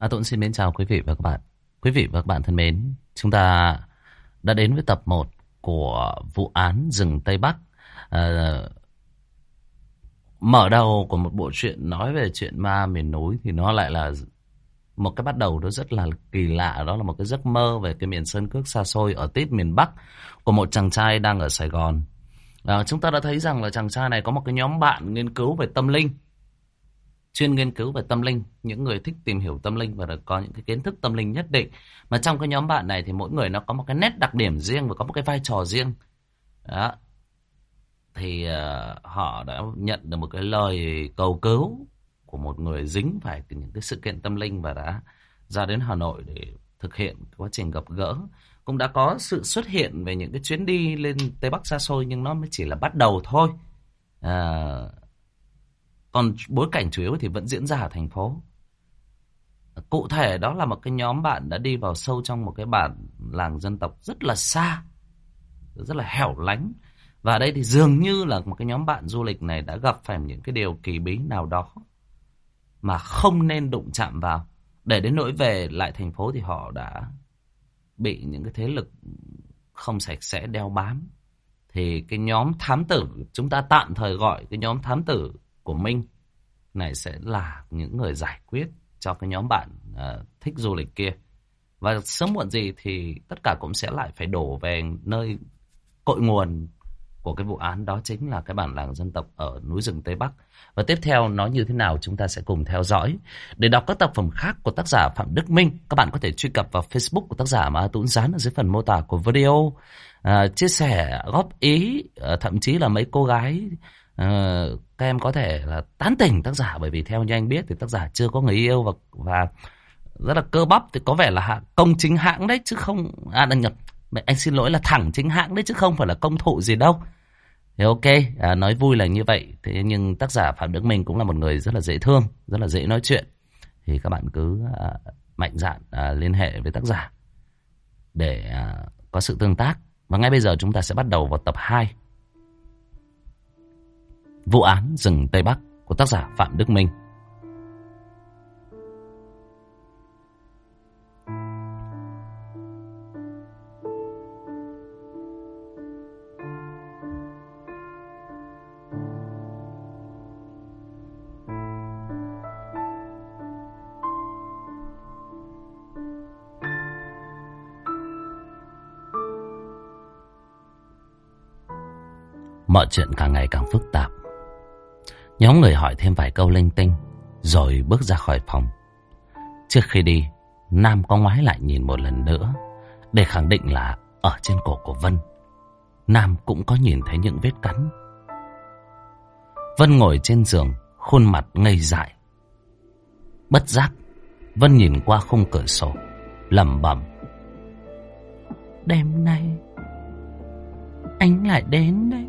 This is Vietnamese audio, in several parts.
Tôi cũng xin mến chào quý vị và các bạn. Quý vị và các bạn thân mến, chúng ta đã đến với tập 1 của vụ án rừng Tây Bắc. À, Mở đầu của một bộ truyện nói về chuyện ma miền núi thì nó lại là một cái bắt đầu nó rất là kỳ lạ. Đó là một cái giấc mơ về cái miền sơn cước xa xôi ở tít miền Bắc của một chàng trai đang ở Sài Gòn. Chúng ta đã thấy rằng là chàng trai này có một cái nhóm bạn nghiên cứu về tâm linh, chuyên nghiên cứu về tâm linh, những người thích tìm hiểu tâm linh và có những cái kiến thức tâm linh nhất định. Mà trong cái nhóm bạn này thì mỗi người nó có một cái nét đặc điểm riêng và có một cái vai trò riêng. Đó. Thì họ đã nhận được một cái lời cầu cứu của một người dính phải từ những cái sự kiện tâm linh và đã ra đến Hà Nội để thực hiện quá trình gặp gỡ. Cũng đã có sự xuất hiện về những cái chuyến đi lên Tây Bắc xa xôi, nhưng nó mới chỉ là bắt đầu thôi. À, Còn bối cảnh chủ yếu thì vẫn diễn ra ở thành phố. Cụ thể đó là một cái nhóm bạn đã đi vào sâu trong một cái bản làng dân tộc rất là xa, rất là hẻo lánh. Và đây thì dường như là một cái nhóm bạn du lịch này đã gặp phải những cái điều kỳ bí nào đó mà không nên đụng chạm vào. Để đến nỗi về lại thành phố thì họ đã bị những cái thế lực không sạch sẽ đeo bám. Thì cái nhóm thám tử, chúng ta tạm thời gọi cái nhóm thám tử của Minh này sẽ là những người giải quyết cho cái nhóm bạn thích du lịch kia. Và sớm muộn gì thì tất cả cũng sẽ lại phải đổ về nơi cội nguồn của cái vụ án, đó chính là cái bản làng dân tộc ở núi rừng Tây Bắc. Và tiếp theo nó như thế nào chúng ta sẽ cùng theo dõi. Để đọc các tác phẩm khác của tác giả Phạm Đức Minh, các bạn có thể truy cập vào Facebook của tác giả mà Tuấn dán ở dưới phần mô tả của video. Chia sẻ, góp ý, thậm chí là mấy cô gái các em có thể là tán tỉnh tác giả, bởi vì theo như anh biết thì tác giả chưa có người yêu và rất là cơ bắp, thì có vẻ là công chính hãng đấy chứ không nhập. Anh xin lỗi, là thẳng chính hãng đấy chứ không phải là công thụ gì đâu. Thì ok, nói vui là như vậy. Thế nhưng tác giả Phạm Đức Minh cũng là một người rất là dễ thương, rất là dễ nói chuyện. Thì các bạn cứ mạnh dạn liên hệ với tác giả để có sự tương tác. Và ngay bây giờ chúng ta sẽ bắt đầu vào tập 2 vụ án rừng Tây Bắc của tác giả Phạm Đức Minh. Mọi chuyện càng ngày càng phức tạp. Nhóm người hỏi thêm vài câu linh tinh rồi bước ra khỏi phòng. Trước khi đi, Nam có ngoái lại nhìn một lần nữa để khẳng định là ở trên cổ của Vân, Nam cũng có nhìn thấy những vết cắn. Vân ngồi trên giường, khuôn mặt ngây dại. Bất giác, Vân nhìn qua khung cửa sổ, lẩm bẩm: đêm nay anh lại đến đấy.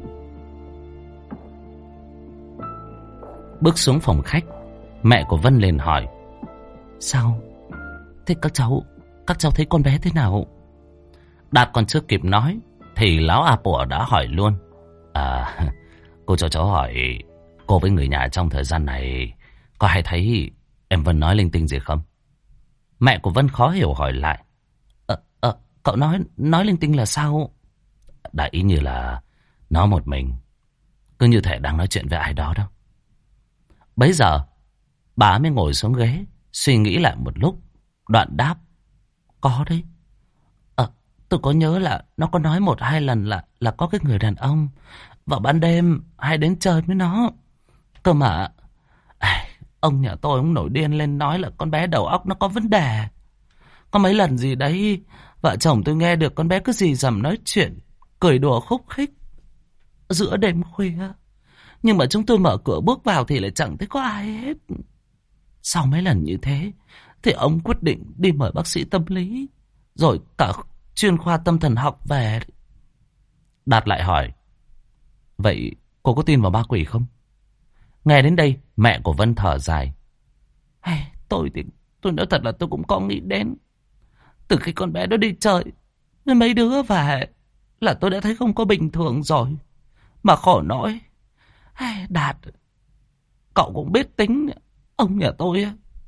Bước xuống phòng khách, mẹ của Vân liền hỏi: sao? Thế các cháu thấy con bé thế nào? Đạt còn chưa kịp nói thì lão A Pủa đã hỏi luôn: cô cho cháu hỏi, cô với người nhà trong thời gian này có hay thấy em Vân nói linh tinh gì không? Mẹ của Vân khó hiểu hỏi lại: cậu nói linh tinh là sao? Đại ý như là nó một mình, cứ như thể đang nói chuyện với ai đó đâu. Bấy giờ bà mới ngồi xuống ghế, suy nghĩ lại một lúc, đoạn đáp: có đấy. Tôi có nhớ là nó có nói 1-2 lần là có cái người đàn ông vào ban đêm hay đến chơi với nó. Cơ mà ông nhà tôi ông nổi điên lên nói là con bé đầu óc nó có vấn đề. Có mấy lần gì đấy vợ chồng tôi nghe được con bé cứ gì dầm nói chuyện, cười đùa khúc khích giữa đêm khuya. Nhưng mà chúng tôi mở cửa bước vào thì lại chẳng thấy có ai hết. Sau mấy lần như thế thì ông quyết định đi mời bác sĩ tâm lý, rồi cả chuyên khoa tâm thần học về. Đạt lại hỏi: vậy cô có tin vào ma quỷ không? Nghe đến đây, mẹ của Vân thở dài: tôi nói thật là tôi cũng có nghĩ đến. Từ khi con bé đó đi chơi với mấy đứa về là tôi đã thấy không có bình thường rồi. Mà khổ nỗi, Đạt, cậu cũng biết tính ông nhà tôi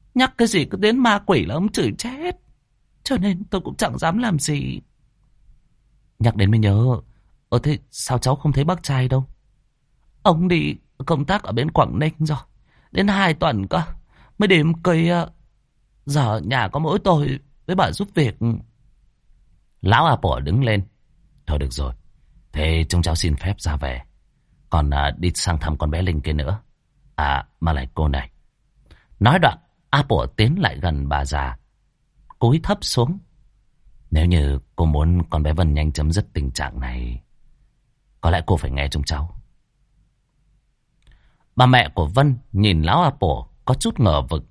Nhắc cái gì cứ đến ma quỷ là ông chửi chết. Cho nên tôi cũng chẳng dám làm gì. Nhắc đến mới nhớ. Thế sao cháu không thấy bác trai đâu? Ông đi công tác ở bên Quảng Ninh rồi. Đến 2 tuần cơ. Mới đến cây. Giờ nhà có mỗi tôi với bà giúp việc. Lão A Pủa đứng lên. Thôi được rồi. Thế chúng cháu xin phép ra về. Còn đi sang thăm con bé Linh kia nữa. Mà lại cô này. Nói đoạn, A Pủa tiến lại gần bà già, cúi thấp xuống. Nếu như cô muốn con bé Vân nhanh chấm dứt tình trạng này, có lẽ cô phải nghe chúng cháu. Bà mẹ của Vân nhìn lão A Pủa có chút ngờ vực.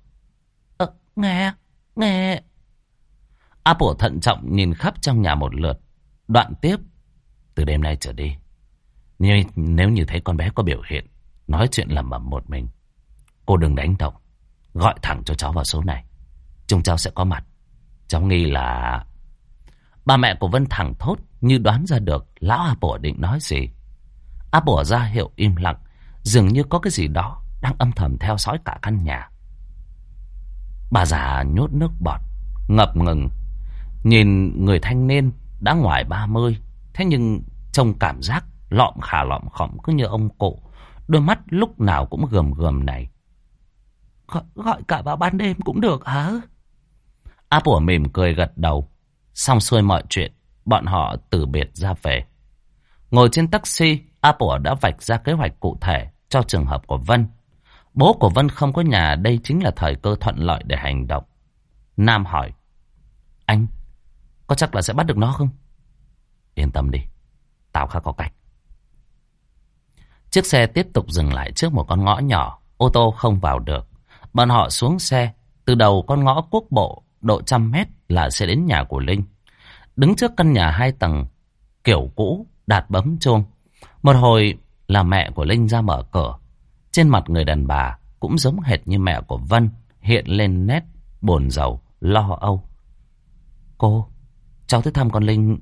Nghe. A Pủa thận trọng nhìn khắp trong nhà một lượt. Đoạn tiếp. Từ đêm nay trở đi, nếu như thấy con bé có biểu hiện nói chuyện lẩm bẩm một mình, cô đừng đánh động. Gọi thẳng cho cháu vào số này. Chúng cháu sẽ có mặt. Cháu nghi là... Bà mẹ của Vân thẳng thốt như đoán ra được lão A Pủa định nói gì. A Pủa ra hiệu im lặng, dường như có cái gì đó đang âm thầm theo dõi cả căn nhà. Bà già nhốt nước bọt, ngập ngừng nhìn người thanh niên đã ngoài 30, thế nhưng trông cảm giác lọm khọm cứ như ông cụ. Đôi mắt lúc nào cũng gườm gườm này. Gọi cả vào ban đêm cũng được hả? A Pủa mỉm cười gật đầu. Xong xuôi mọi chuyện, bọn họ từ biệt ra về. Ngồi trên taxi, A Pủa đã vạch ra kế hoạch cụ thể cho trường hợp của Vân. Bố của Vân không có nhà, đây chính là thời cơ thuận lợi để hành động. Nam hỏi. Anh, có chắc là sẽ bắt được nó không? Yên tâm đi, tao khá có cách. Chiếc xe tiếp tục dừng lại trước một con ngõ nhỏ, ô tô không vào được. Bọn họ xuống xe, từ đầu con ngõ quốc bộ, độ 100 mét là sẽ đến nhà của Linh. Đứng trước căn nhà 2 tầng, kiểu cũ, Đạt bấm chuông. Một hồi là mẹ của Linh ra mở cửa. Trên mặt người đàn bà cũng giống hệt như mẹ của Vân, hiện lên nét buồn rầu, lo âu. Cô, cháu tới thăm con Linh.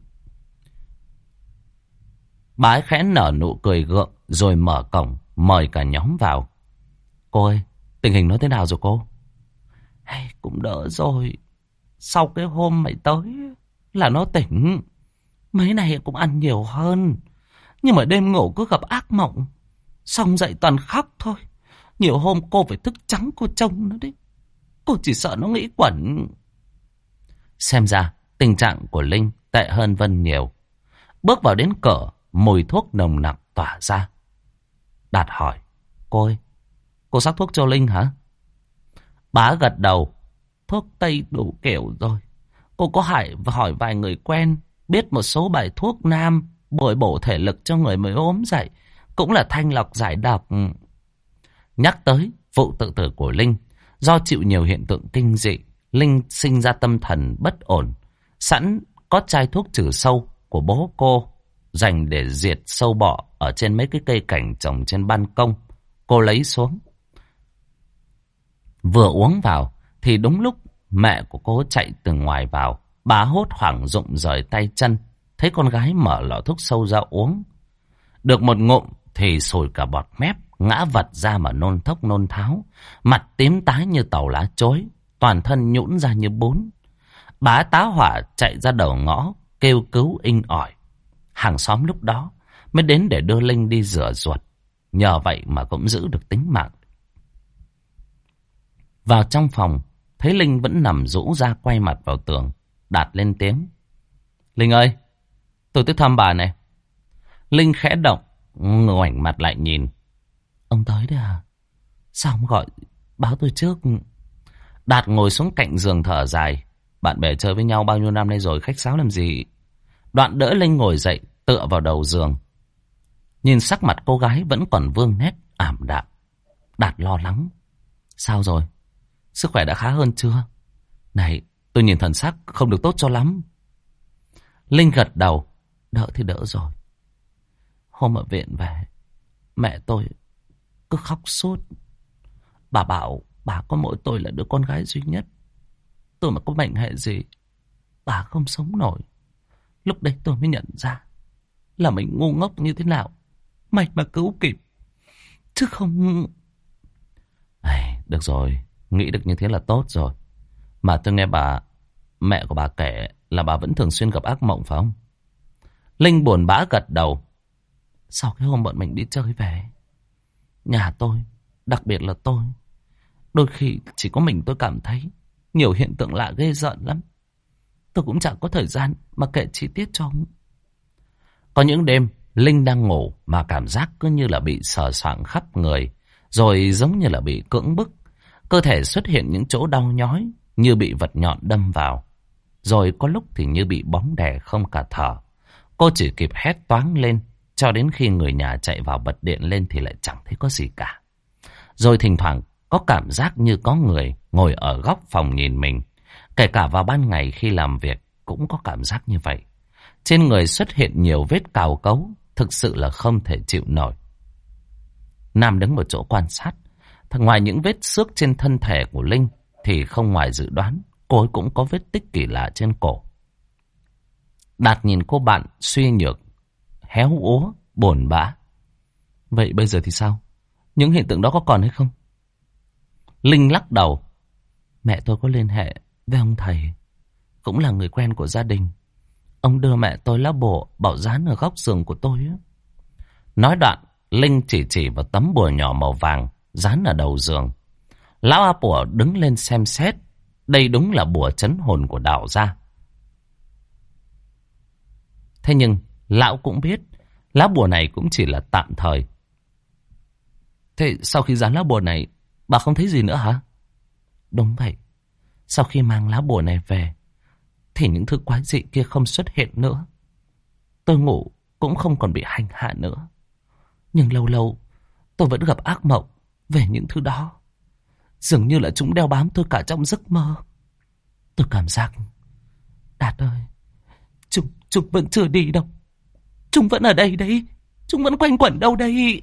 Bà ấy khẽ nở nụ cười gượng rồi mở cổng, mời cả nhóm vào. Cô ơi, tình hình nó thế nào rồi cô? Hay, cũng đỡ rồi. Sau cái hôm mày tới là nó tỉnh. Mấy này cũng ăn nhiều hơn. Nhưng mà đêm ngủ cứ gặp ác mộng. Xong dậy toàn khóc thôi. Nhiều hôm cô phải thức trắng cô trông nó đấy. Cô chỉ sợ nó nghĩ quẩn. Xem ra tình trạng của Linh tệ hơn Vân nhiều. Bước vào đến cửa, mùi thuốc nồng nặc tỏa ra. Đạt hỏi. Cô ơi, cô sắc thuốc cho Linh hả? Bá gật đầu. Thuốc tây đủ kiểu rồi. Cô có hỏi vài người quen, biết một số bài thuốc nam bồi bổ thể lực cho người mới ốm dậy, cũng là thanh lọc giải độc. Nhắc tới vụ tự tử của Linh, do chịu nhiều hiện tượng kinh dị, Linh sinh ra tâm thần bất ổn. Sẵn có chai thuốc trừ sâu của bố cô dành để diệt sâu bọ ở trên mấy cái cây cảnh trồng trên ban công. Cô lấy xuống, vừa uống vào thì đúng lúc mẹ của cô chạy từ ngoài vào. Bà hốt hoảng rụng rời tay chân, thấy con gái mở lọ thuốc sâu ra uống. Được một ngụm thì sùi cả bọt mép, ngã vật ra mà nôn thốc nôn tháo, mặt tím tái như tàu lá chối, toàn thân nhũn ra như bún. Bà tá hỏa chạy ra đầu ngõ, kêu cứu inh ỏi. Hàng xóm lúc đó mới đến để đưa Linh đi rửa ruột, nhờ vậy mà cũng giữ được tính mạng. Vào trong phòng, thấy Linh vẫn nằm rũ ra quay mặt vào tường. Đạt lên tiếng. Linh ơi, tôi tới thăm bà này. Linh khẽ động, ngoảnh mặt lại nhìn. Ông tới đấy à? Sao không gọi báo tôi trước? Đạt ngồi xuống cạnh giường thở dài. Bạn bè chơi với nhau bao nhiêu năm nay rồi, khách sáo làm gì? Đoạn đỡ Linh ngồi dậy, tựa vào đầu giường. Nhìn sắc mặt cô gái vẫn còn vương nét ảm đạm. Đạt lo lắng. Sao rồi? Sức khỏe đã khá hơn chưa? Này, tôi nhìn thần sắc không được tốt cho lắm. Linh gật đầu. Đỡ thì đỡ rồi. Hôm ở viện về, mẹ tôi cứ khóc suốt. Bà bảo bà có mỗi tôi là đứa con gái duy nhất. Tôi mà có bệnh hệ gì, bà không sống nổi. Lúc đấy tôi mới nhận ra là mình ngu ngốc như thế nào. May mà cứu kịp, chứ không... Được rồi, nghĩ được như thế là tốt rồi. Mà tôi nghe mẹ của bà kể là bà vẫn thường xuyên gặp ác mộng phải không? Linh buồn bã gật đầu. Sau cái hôm bọn mình đi chơi về, nhà tôi, đặc biệt là tôi, đôi khi chỉ có mình tôi cảm thấy nhiều hiện tượng lạ ghê rợn lắm. Tôi cũng chẳng có thời gian mà kể chi tiết cho ông. Có những đêm Linh đang ngủ mà cảm giác cứ như là bị sờ soạng khắp người, rồi giống như là bị cưỡng bức. Cơ thể xuất hiện những chỗ đau nhói như bị vật nhọn đâm vào. Rồi có lúc thì như bị bóng đè không cả thở. Cô chỉ kịp hét toáng lên, cho đến khi người nhà chạy vào bật điện lên thì lại chẳng thấy có gì cả. Rồi thỉnh thoảng có cảm giác như có người ngồi ở góc phòng nhìn mình. Kể cả vào ban ngày khi làm việc cũng có cảm giác như vậy. Trên người xuất hiện nhiều vết cào cấu, thực sự là không thể chịu nổi. Nam đứng một chỗ quan sát. Ngoài những vết xước trên thân thể của Linh thì không ngoài dự đoán, cô ấy cũng có vết tích kỳ lạ trên cổ. Đạt nhìn cô bạn suy nhược, héo úa, buồn bã. Vậy bây giờ thì sao? Những hiện tượng đó có còn hay không? Linh lắc đầu. Mẹ tôi có liên hệ với ông thầy, cũng là người quen của gia đình. Ông đưa mẹ tôi lá bùa bảo dán ở góc giường của tôi á. Nói đoạn, Linh chỉ vào tấm bùa nhỏ màu vàng dán ở đầu giường. Lão A Pủa đứng lên xem xét. Đây đúng là bùa trấn hồn của đạo gia. Thế nhưng lão cũng biết lá bùa này cũng chỉ là tạm thời. Thế sau khi dán lá bùa này, bà không thấy gì nữa hả? Đúng vậy. Sau khi mang lá bùa này về thì những thứ quái dị kia không xuất hiện nữa. Tôi ngủ cũng không còn bị hành hạ nữa. Nhưng lâu lâu tôi vẫn gặp ác mộng về những thứ đó. Dường như là chúng đeo bám tôi cả trong giấc mơ. Tôi cảm giác, Đạt ơi, chúng vẫn chưa đi đâu. Chúng vẫn ở đây đấy. Chúng vẫn quanh quẩn đâu đây.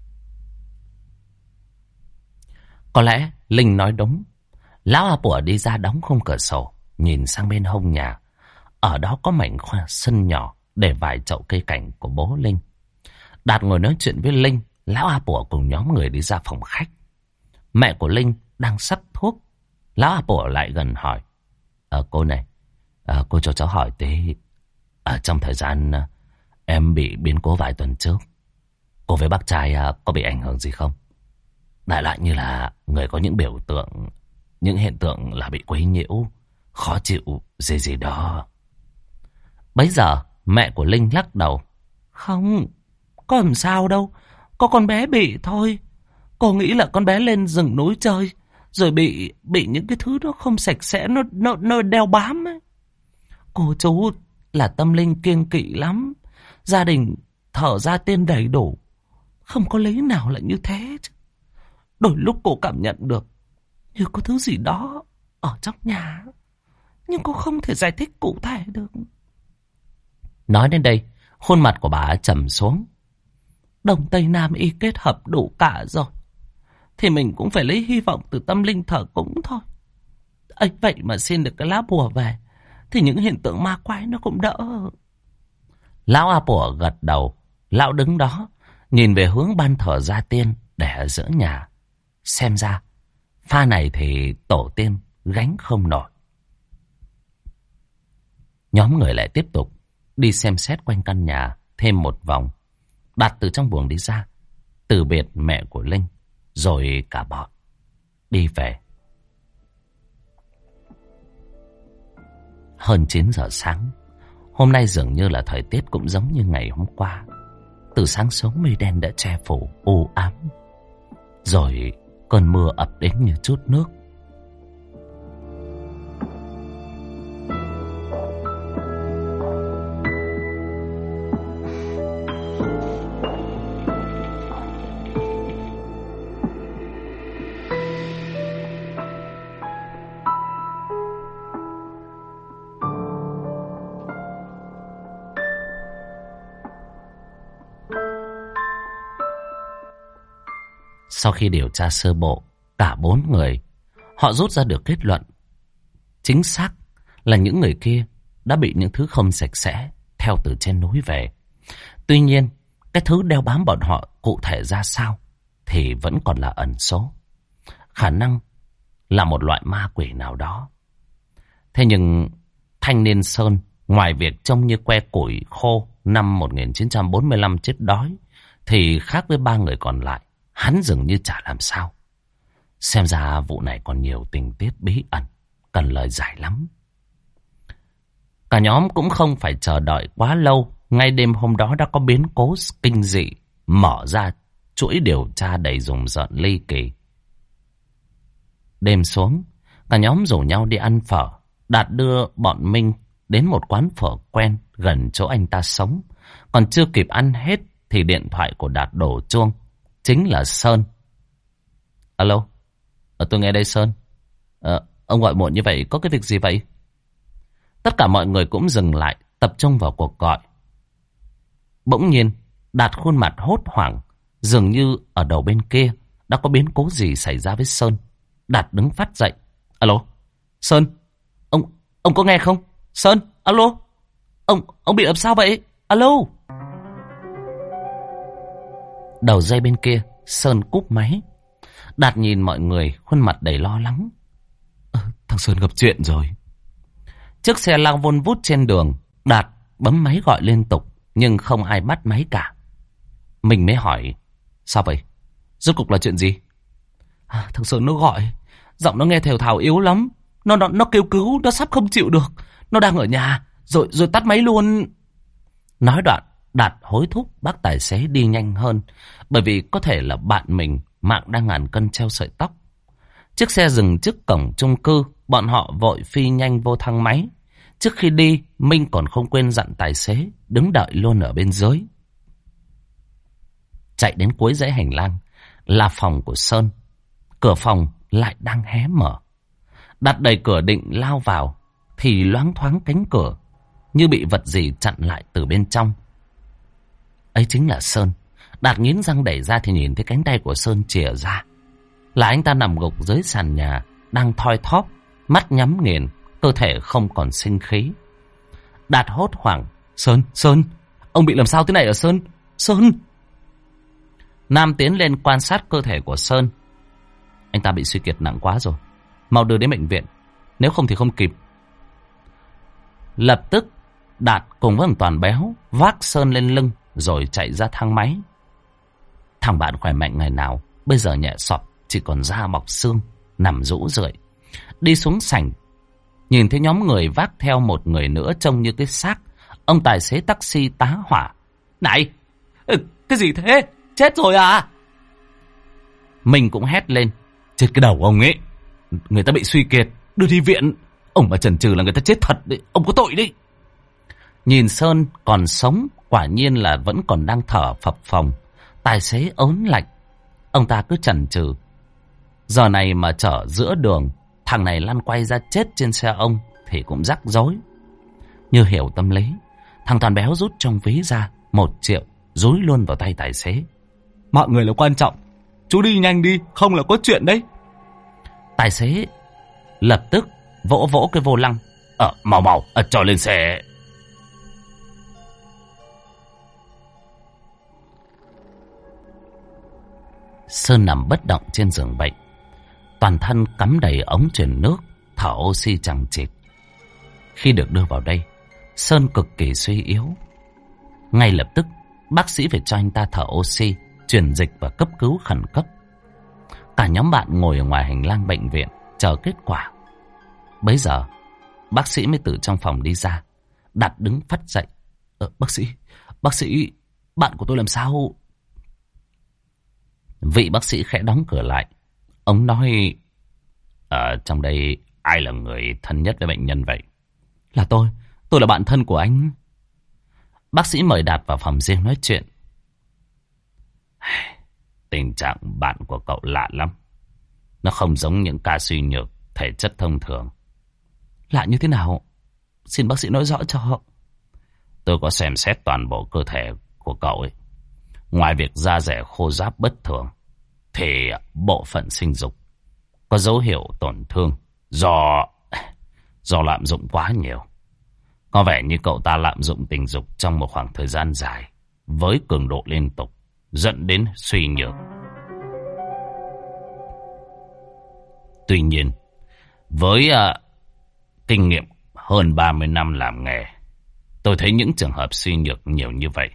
Có lẽ Linh nói đúng. Lão A Pủa đi ra đóng khung cửa sổ, nhìn sang bên hông nhà. Ở đó có mảnh sân nhỏ để vài chậu cây cảnh của bố Linh. Đạt ngồi nói chuyện với Linh. Lão A Pủa cùng nhóm người đi ra phòng khách. Mẹ của Linh đang sắp thuốc. Lão A Pủa lại gần hỏi. Cô này, cô cho cháu hỏi tí. Trong thời gian em bị biến cố vài tuần trước, cô với bác trai có bị ảnh hưởng gì không? Đại loại như là người có những biểu tượng, những hiện tượng là bị quấy nhiễu, khó chịu gì đó. Bấy giờ mẹ của Linh lắc đầu. Không, có làm sao đâu. Có con bé bị thôi. Cô nghĩ là con bé lên rừng núi chơi, rồi bị những cái thứ nó không sạch sẽ nó đeo bám ấy. Cô chú là tâm linh kiêng kỵ lắm. Gia đình thở ra tên đầy đủ, không có lý nào lại như thế chứ. Đôi lúc cô cảm nhận được như có thứ gì đó ở trong nhà, nhưng cô không thể giải thích cụ thể được. Nói đến đây, khuôn mặt của bà trầm xuống. Đông Tây Nam y kết hợp đủ cả rồi, thì mình cũng phải lấy hy vọng từ tâm linh thờ cúng thôi. Ấy vậy mà xin được cái lá bùa về, thì những hiện tượng ma quái nó cũng đỡ. Lão A Pủa gật đầu. Lão đứng đó nhìn về hướng ban thờ gia tiên để ở giữa nhà. Xem ra pha này thì tổ tiên gánh không nổi. Nhóm người lại tiếp tục đi xem xét quanh căn nhà thêm một vòng. Đạt từ trong buồng đi ra, từ biệt mẹ của Linh, rồi cả bọn đi về. Hơn 9 giờ sáng. Hôm nay dường như là thời tiết cũng giống như ngày hôm qua. Từ sáng sớm mây đen đã che phủ u ám, rồi cơn mưa ập đến như trút nước. Sau khi điều tra sơ bộ cả 4 người, họ rút ra được kết luận chính xác là những người kia đã bị những thứ không sạch sẽ theo từ trên núi về. Tuy nhiên, cái thứ đeo bám bọn họ cụ thể ra sao thì vẫn còn là ẩn số. Khả năng là một loại ma quỷ nào đó. Thế nhưng thanh niên Sơn, ngoài việc trông như que củi khô năm 1945 chết đói, thì khác với ba người còn lại, hắn dường như chả làm sao. Xem ra vụ này còn nhiều tình tiết bí ẩn, cần lời giải lắm. Cả nhóm cũng không phải chờ đợi quá lâu. Ngay đêm hôm đó đã có biến cố kinh dị mở ra chuỗi điều tra đầy rùng rợn ly kỳ. Đêm xuống, cả nhóm rủ nhau đi ăn phở. Đạt đưa bọn Minh đến một quán phở quen gần chỗ anh ta sống. Còn chưa kịp ăn hết thì điện thoại của Đạt đổ chuông. Chính là Sơn. Alo, tôi nghe đây Sơn. Ông gọi muộn như vậy có cái việc gì vậy? Tất cả mọi người cũng dừng lại, tập trung vào cuộc gọi. Bỗng nhiên, Đạt khuôn mặt hốt hoảng, dường như ở đầu bên kia đã có biến cố gì xảy ra với Sơn. Đạt đứng phát dậy. Alo, Sơn, ông có nghe không? Sơn, alo, ông bị làm sao vậy? Alo. Đầu dây bên kia, Sơn cúp máy. Đạt nhìn mọi người, khuôn mặt đầy lo lắng. Thằng Sơn gặp chuyện rồi. Chiếc xe lao vun vút trên đường. Đạt bấm máy gọi liên tục, nhưng không ai bắt máy cả. Mình mới hỏi, sao vậy? Rốt cục là chuyện gì? Thằng Sơn nó gọi, giọng nó nghe thều thào yếu lắm. Nó kêu cứu, nó sắp không chịu được. Nó đang ở nhà, rồi tắt máy luôn. Nói đoạn, Đạt hối thúc bác tài xế đi nhanh hơn, bởi vì có thể là bạn mình mạng đang ngàn cân treo sợi tóc. Chiếc xe dừng trước cổng chung cư, bọn họ vội phi nhanh vô thang máy. Trước khi đi, Minh còn không quên dặn tài xế đứng đợi luôn ở bên dưới. Chạy đến cuối dãy hành lang là phòng của Sơn. Cửa phòng lại đang hé mở. Đặt đẩy cửa định lao vào thì loáng thoáng cánh cửa như bị vật gì chặn lại từ bên trong. Ấy chính là Sơn. Đạt nghiến răng đẩy ra thì nhìn thấy cánh tay của Sơn chìa ra. Là anh ta nằm gục dưới sàn nhà, đang thoi thóp, mắt nhắm nghiền, cơ thể không còn sinh khí. Đạt hốt hoảng. Sơn, ông bị làm sao thế này ở Sơn? Sơn. Nam tiến lên quan sát cơ thể của Sơn. Anh ta bị suy kiệt nặng quá rồi, mau đưa đến bệnh viện, nếu không thì không kịp. Lập tức Đạt cùng với thằng Toàn béo vác Sơn lên lưng rồi chạy ra thang máy. Thằng bạn khỏe mạnh ngày nào bây giờ nhẹ sọp, chỉ còn da bọc xương, nằm rũ rượi. Đi xuống sảnh, nhìn thấy nhóm người vác theo một người nữa trông như cái xác. Ông tài xế taxi tá hỏa. Này, cái gì thế? Chết rồi à? Mình cũng hét lên. Chết cái đầu ông ấy, người ta bị suy kiệt, đưa đi viện. Ông mà chần chừ là người ta chết thật đấy, ông có tội đấy. Nhìn Sơn còn sống, quả nhiên là vẫn còn đang thở phập phồng. Tài xế ớn lạnh. Ông ta cứ chần chừ. Giờ này mà chở giữa đường, thằng này lăn quay ra chết trên xe ông thì cũng rắc rối. Như hiểu tâm lý, thằng Toàn béo rút trong ví ra 1 triệu, dúi luôn vào tay tài xế. Mọi người là quan trọng, chú đi nhanh đi, không là có chuyện đấy. Tài xế lập tức vỗ vỗ cái vô lăng. Mau, cho lên xe. Sơn nằm bất động trên giường bệnh, toàn thân cắm đầy ống truyền nước, thở oxy chằng chịt. Khi được đưa vào đây, Sơn cực kỳ suy yếu. Ngay lập tức, bác sĩ phải cho anh ta thở oxy, truyền dịch và cấp cứu khẩn cấp. Cả nhóm bạn ngồi ở ngoài hành lang bệnh viện chờ kết quả. Bấy giờ, bác sĩ mới từ trong phòng đi ra. Đạt đứng phắt dậy. Bác sĩ, bạn của tôi làm sao? Vị bác sĩ khẽ đóng cửa lại. Ông nói, trong đây ai là người thân nhất với bệnh nhân vậy? Là tôi là bạn thân của anh. Bác sĩ mời Đạt vào phòng riêng nói chuyện. Tình trạng bạn của cậu lạ lắm. Nó không giống những ca suy nhược, thể chất thông thường. Lạ như thế nào? Xin bác sĩ nói rõ cho. Tôi có xem xét toàn bộ cơ thể của cậu ấy. Ngoài việc da dẻ khô ráp bất thường, thì bộ phận sinh dục có dấu hiệu tổn thương do lạm dụng quá nhiều. Có vẻ như cậu ta lạm dụng tình dục trong một khoảng thời gian dài với cường độ liên tục, dẫn đến suy nhược. Tuy nhiên, với kinh nghiệm hơn 30 năm làm nghề, tôi thấy những trường hợp suy nhược nhiều như vậy.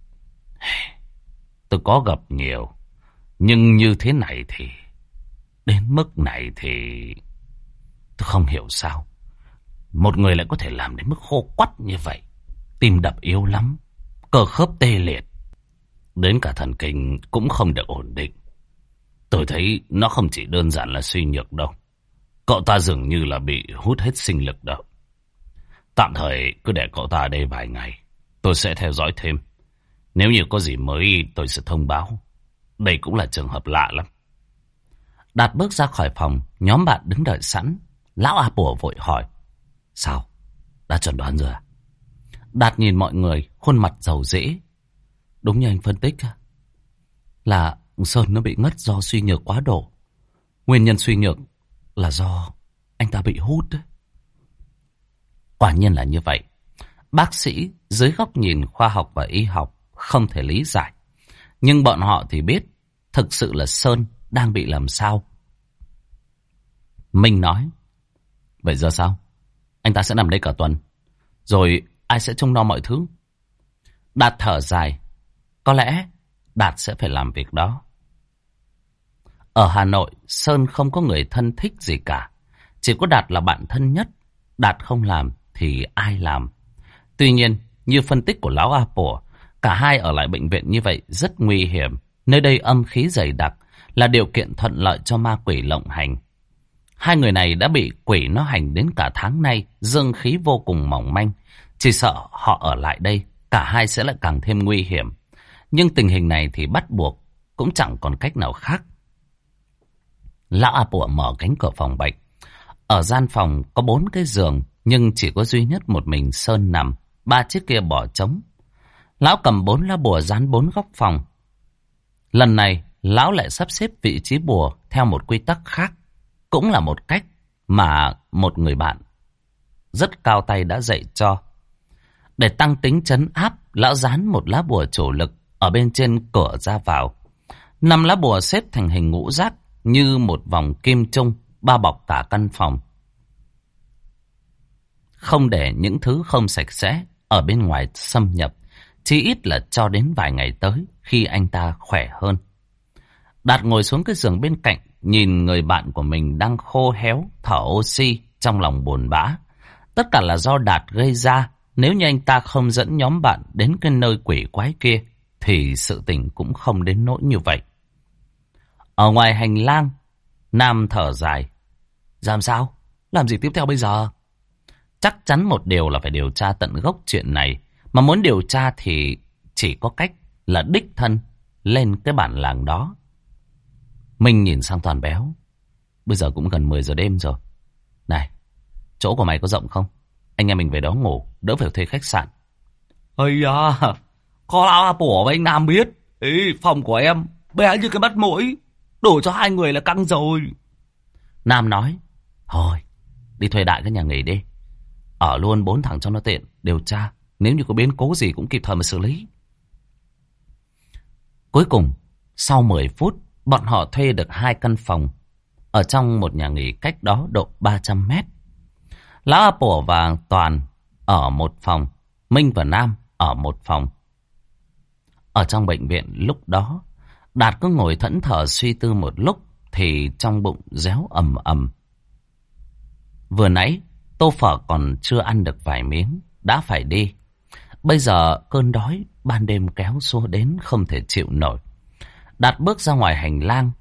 Tôi có gặp nhiều, nhưng như thế này thì, đến mức này thì tôi không hiểu sao một người lại có thể làm đến mức khô quắt như vậy. Tim đập yếu lắm, cơ khớp tê liệt, đến cả thần kinh cũng không được ổn định. Tôi thấy nó không chỉ đơn giản là suy nhược đâu. Cậu ta dường như là bị hút hết sinh lực đâu. Tạm thời cứ để cậu ta ở đây vài ngày. Tôi sẽ theo dõi thêm. Nếu như có gì mới tôi sẽ thông báo. Đây cũng là trường hợp lạ lắm. Đạt bước ra khỏi phòng, nhóm bạn đứng đợi sẵn. Lão A Pùa vội hỏi. Sao? Đã chuẩn đoán rồi à? Đạt nhìn mọi người, khuôn mặt rầu rĩ. Đúng như anh phân tích, là Sơn nó bị ngất do suy nhược quá độ. Nguyên nhân suy nhược là do anh ta bị hút đấy. Quả nhiên là như vậy. Bác sĩ dưới góc nhìn khoa học và y học không thể lý giải. Nhưng bọn họ thì biết thực sự là Sơn đang bị làm sao. Minh nói. Vậy giờ sao? Anh ta sẽ nằm đây cả tuần. Rồi ai sẽ trông nom mọi thứ? Đạt thở dài. Có lẽ Đạt sẽ phải làm việc đó. Ở Hà Nội, Sơn không có người thân thích gì cả. Chỉ có Đạt là bạn thân nhất. Đạt không làm thì ai làm? Tuy nhiên, như phân tích của lão A Pùa, cả hai ở lại bệnh viện như vậy rất nguy hiểm. Nơi đây âm khí dày đặc, là điều kiện thuận lợi cho ma quỷ lộng hành. Hai người này đã bị quỷ nó hành đến cả tháng nay, dương khí vô cùng mỏng manh. Chỉ sợ họ ở lại đây, cả hai sẽ lại càng thêm nguy hiểm. Nhưng tình hình này thì bắt buộc, cũng chẳng còn cách nào khác. Lão A Pùa mở cánh cửa phòng bệnh. Ở gian phòng có 4 cái giường, nhưng chỉ có duy nhất một mình Sơn nằm, 3 chiếc kia bỏ trống. Lão cầm 4 lá bùa dán 4 góc phòng. Lần này, lão lại sắp xếp vị trí bùa theo một quy tắc khác. Cũng là một cách mà một người bạn rất cao tay đã dạy cho. Để tăng tính trấn áp, lão dán một lá bùa chủ lực ở bên trên cửa ra vào. 5 lá bùa xếp thành hình ngũ giác như một vòng kim trung bao bọc cả căn phòng. Không để những thứ không sạch sẽ ở bên ngoài xâm nhập, chí ít là cho đến vài ngày tới khi anh ta khỏe hơn. Đạt ngồi xuống cái giường bên cạnh, nhìn người bạn của mình đang khô héo, thở oxy, trong lòng buồn bã. Tất cả là do Đạt gây ra. Nếu như anh ta không dẫn nhóm bạn đến cái nơi quỷ quái kia, thì sự tình cũng không đến nỗi như vậy. Ở ngoài hành lang, Nam thở dài. Làm sao? Làm gì tiếp theo bây giờ? Chắc chắn một điều là phải điều tra tận gốc chuyện này. Mà muốn điều tra thì chỉ có cách là đích thân lên cái bản làng đó. Mình nhìn sang Toàn béo. Bây giờ cũng gần 10 giờ đêm rồi. Này, chỗ của mày có rộng không? Anh em mình về đó ngủ, đỡ phải thuê khách sạn. Ây da, có lão Pùa với anh Nam biết. Ý, phòng của em bé như cái bắt mũi, đủ cho 2 người là căng rồi. Nam nói. Thôi, đi thuê đại cái nhà nghỉ đi. Ở luôn 4 thằng cho nó tiện điều tra. Nếu như có biến cố gì cũng kịp thời mà xử lý. Cuối cùng, sau 10 phút, bọn họ thuê được 2 căn phòng ở trong một nhà nghỉ cách đó độ 300 mét. Lão A Pùa và Toàn ở một phòng, Minh và Nam ở một phòng. Ở trong bệnh viện lúc đó, Đạt cứ ngồi thẫn thờ suy tư một lúc thì trong bụng réo ầm ầm. Vừa nãy, tô phở còn chưa ăn được vài miếng, đã phải đi. Bây giờ cơn đói ban đêm kéo xua đến không thể chịu nổi. Đạt bước ra ngoài hành lang.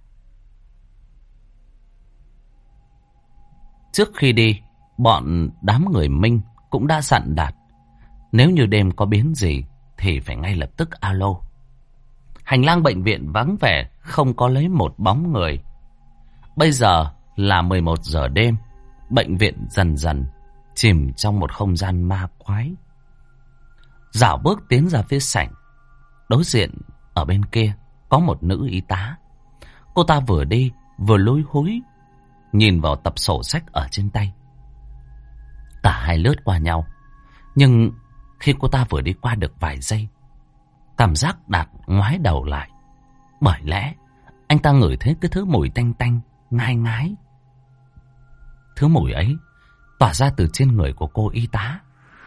Trước khi đi, bọn đám người Minh cũng đã dặn Đạt. Nếu như đêm có biến gì thì phải ngay lập tức alo. Hành lang bệnh viện vắng vẻ, không có lấy một bóng người. Bây giờ là 11 giờ đêm. Bệnh viện dần dần chìm trong một không gian ma quái. Dạo bước tiến ra phía sảnh. Đối diện ở bên kia có một nữ y tá. Cô ta vừa đi vừa lúi húi nhìn vào tập sổ sách ở trên tay. Cả hai lướt qua nhau. Nhưng khi cô ta vừa đi qua được vài giây, cảm giác Đạt ngoái đầu lại. Bởi lẽ anh ta ngửi thấy cái thứ mùi tanh tanh, ngai ngái. thứ mùi ấy tỏa ra từ trên người của cô y tá.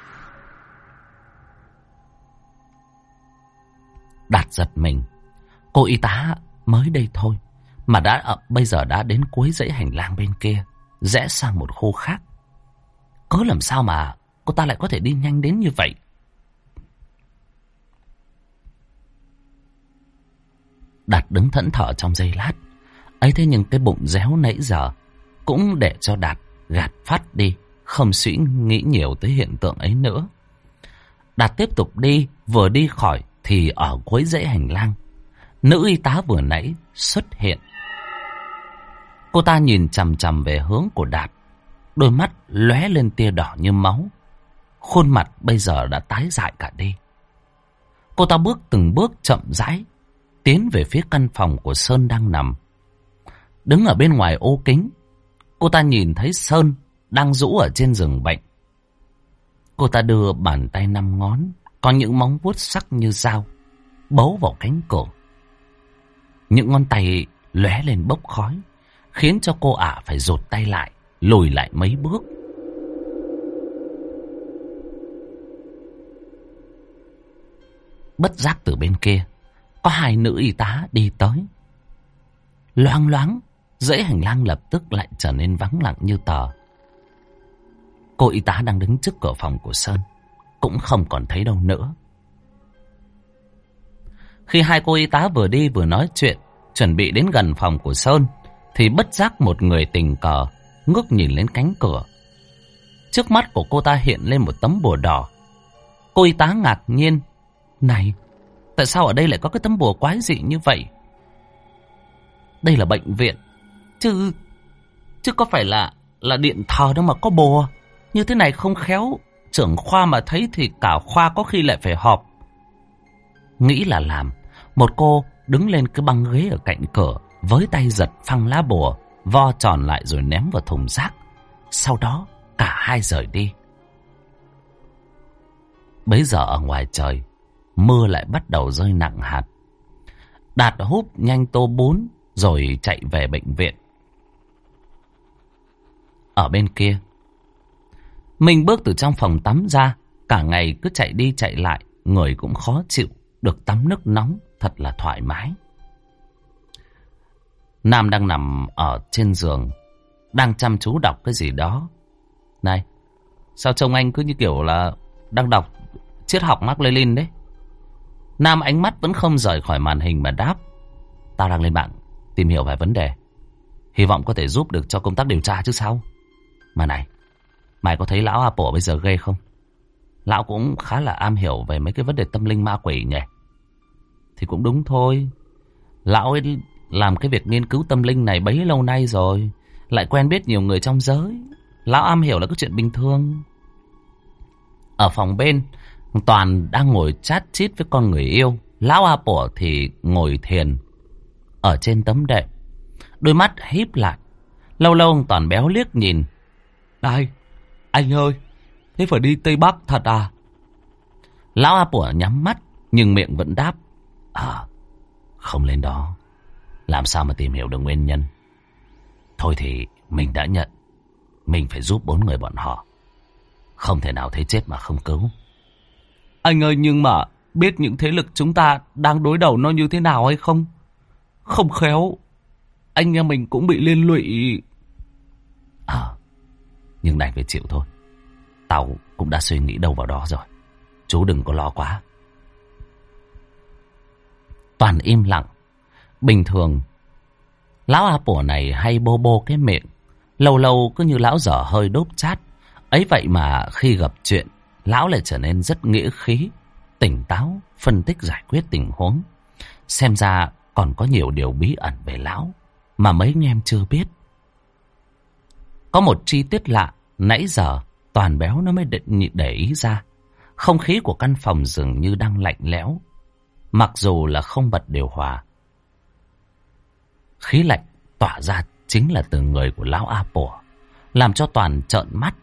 Đạt giật mình. Cô y tá mới đây thôi mà bây giờ đã đến cuối dãy hành lang bên kia, rẽ sang một khu khác. Cớ làm sao mà cô ta lại có thể đi nhanh đến như vậy? Đạt đứng thẫn thờ trong giây lát. Ấy thế nhưng cái bụng réo nãy giờ cũng để cho Đạt gạt phát đi, không suy nghĩ nhiều tới hiện tượng ấy nữa. Đạt tiếp tục đi, vừa đi khỏi thì ở cuối dãy hành lang, nữ y tá vừa nãy xuất hiện. Cô ta nhìn chằm chằm về hướng của Đạt, đôi mắt lóe lên tia đỏ như máu. Khuôn mặt bây giờ đã tái dại cả đi. Cô ta bước từng bước chậm rãi tiến về phía căn phòng của Sơn đang nằm. Đứng ở bên ngoài ô kính, cô ta nhìn thấy Sơn đang rũ ở trên giường bệnh. Cô ta đưa bàn tay 5 ngón, có những móng vuốt sắc như dao, bấu vào cánh cửa. Những ngón tay lóe lên bốc khói, khiến cho cô ả phải rụt tay lại, lùi lại mấy bước. Bất giác từ bên kia, có 2 nữ y tá đi tới. Loáng loáng, dãy hành lang lập tức lại trở nên vắng lặng như tờ. Cô y tá đang đứng trước cửa phòng của Sơn cũng không còn thấy đâu nữa. Khi 2 cô y tá vừa đi vừa nói chuyện, chuẩn bị đến gần phòng của Sơn, thì bất giác một người tình cờ ngước nhìn lên cánh cửa. Trước mắt của cô ta hiện lên một tấm bùa đỏ. Cô y tá ngạc nhiên: "Này, tại sao ở đây lại có cái tấm bùa quái dị như vậy? Đây là bệnh viện, chứ có phải là điện thờ đâu mà có bùa. Như thế này không khéo trưởng khoa mà thấy thì cả khoa có khi lại phải họp." Nghĩ là làm, một cô đứng lên cái băng ghế ở cạnh cửa, với tay giật phăng lá bùa, vo tròn lại rồi ném vào thùng rác. Sau đó cả 2 rời đi. Bấy giờ ở ngoài trời, mưa lại bắt đầu rơi nặng hạt. Đạt húp nhanh tô bún rồi chạy về bệnh viện. Ở bên kia, mình bước từ trong phòng tắm ra, cả ngày cứ chạy đi chạy lại, người cũng khó chịu, được tắm nước nóng thật là thoải mái. Nam đang nằm ở trên giường, đang chăm chú đọc cái gì đó. Này, sao trông anh cứ như kiểu là đang đọc triết học Mác Lênin đấy? Nam ánh mắt vẫn không rời khỏi màn hình mà đáp: "Tao đang lên mạng tìm hiểu vài vấn đề, hy vọng có thể giúp được cho công tác điều tra chứ sao. Mà này, mày có thấy lão Apple bây giờ ghê không? Lão cũng khá là am hiểu về mấy cái vấn đề tâm linh ma quỷ nhỉ?" Thì cũng đúng thôi. Lão ấy làm cái việc nghiên cứu tâm linh này bấy lâu nay rồi, lại quen biết nhiều người trong giới. Lão am hiểu là cái chuyện bình thường. Ở phòng bên, Toàn đang ngồi chat chít với con người yêu. Lão Apple thì ngồi thiền ở trên tấm đệm, đôi mắt híp lại. Lâu lâu ông Toàn béo liếc nhìn: "Này, anh ơi, thế phải đi Tây Bắc thật à?" Lão Apple nhắm mắt nhưng miệng vẫn đáp: "Không lên đó, làm sao mà tìm hiểu được nguyên nhân. Thôi thì mình đã nhận, mình phải giúp 4 người bọn họ, không thể nào thấy chết mà không cứu." "Anh ơi, nhưng mà biết những thế lực chúng ta đang đối đầu nó như thế nào hay không? Không khéo anh em mình cũng bị liên lụy." Nhưng đành phải chịu thôi. Tao cũng đã suy nghĩ đâu vào đó rồi. Chú đừng có lo quá." Toàn im lặng. Bình thường lão Apple này hay bô bô cái miệng, lâu lâu cứ như lão dở hơi đốp chát. Ấy vậy mà khi gặp chuyện, lão lại trở nên rất nghĩa khí, tỉnh táo, phân tích giải quyết tình huống. Xem ra còn có nhiều điều bí ẩn về lão mà mấy anh em chưa biết. Có một chi tiết lạ nãy giờ Toàn béo nó mới để ý ra. Không khí của căn phòng dường như đang lạnh lẽo, mặc dù là không bật điều hòa. Khí lạnh tỏa ra chính là từ người của lão Apple, làm cho Toàn trợn mắt.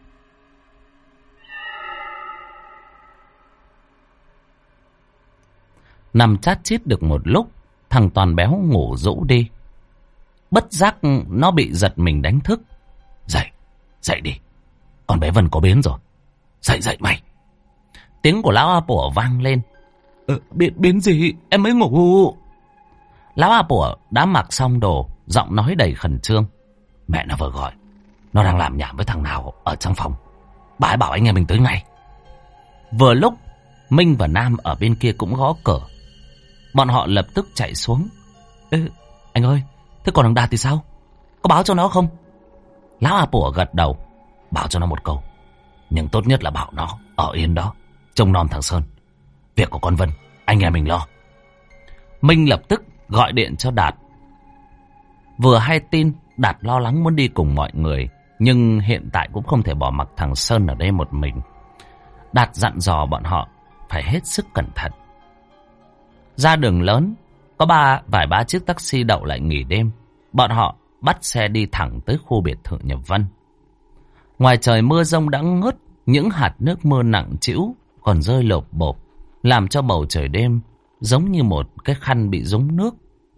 Nằm chát chít được một lúc, thằng Toàn béo ngủ rũ đi. Bất giác nó bị giật mình đánh thức. "Dậy, Dậy đi, con bé Vân có biến rồi. Dậy dậy mày. Tiếng của lão A Pủa vang lên. Biến gì? Em mới ngủ. Lão A Pủa đã mặc xong đồ, giọng nói đầy khẩn trương. Mẹ nó vừa gọi. Nó đang làm nhảm với thằng nào ở trong phòng. Bà ấy bảo anh em mình tới ngay. Vừa lúc Minh và Nam ở bên kia cũng gõ cửa. Bọn họ lập tức chạy xuống. Ê, anh ơi, thế còn thằng Đạt thì sao? Có báo cho nó không? Lão A Pủa gật đầu. Báo cho nó một câu. Nhưng tốt nhất là bảo nó ở yên đó, trông nom thằng Sơn. Việc của con Vân anh em mình lo. Minh lập tức gọi điện cho Đạt. Vừa hay tin Đạt lo lắng muốn đi cùng mọi người, nhưng hiện tại cũng không thể bỏ mặc thằng Sơn ở đây một mình. Đạt dặn dò bọn họ phải hết sức cẩn thận. Ra đường lớn, có vài ba chiếc taxi đậu lại nghỉ đêm. Bọn họ bắt xe đi thẳng tới khu biệt thự nhà Vân. Ngoài trời mưa rông đã ngớt, những hạt nước mưa nặng trĩu còn rơi lộp bộp, làm cho bầu trời đêm giống như một cái khăn bị rúng nước.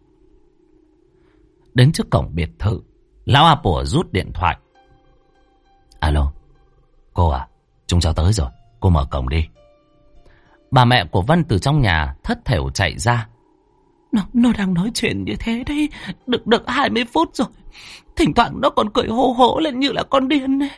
Đến trước cổng biệt thự, lão A Pủa rút điện thoại. Alo, cô à, chúng cháu tới rồi, cô mở cổng đi. Bà mẹ của Vân từ trong nhà thất thểu chạy ra. Nó đang nói chuyện như thế đấy, được 20 phút rồi. Thỉnh thoảng nó còn cười hô hố lên như là con điên này.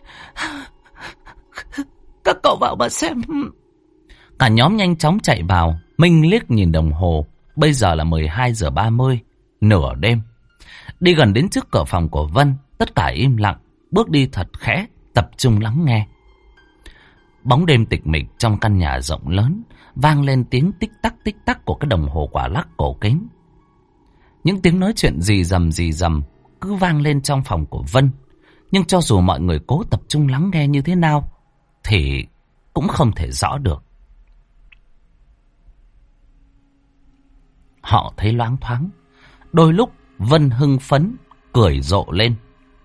Các cậu vào mà xem. Cả nhóm nhanh chóng chạy vào. Minh liếc nhìn đồng hồ. Bây giờ là 12:30, nửa đêm. Đi gần đến trước cửa phòng của Vân, tất cả im lặng, bước đi thật khẽ, tập trung lắng nghe. Bóng đêm tịch mịch trong căn nhà rộng lớn, vang lên tiếng tích tắc của cái đồng hồ quả lắc cổ kính. Những tiếng nói chuyện rì rầm cứ vang lên trong phòng của Vân. Nhưng cho dù mọi người cố tập trung lắng nghe như thế nào thì cũng không thể rõ được. Họ thấy loáng thoáng. Đôi lúc Vân hưng phấn cười rộ lên.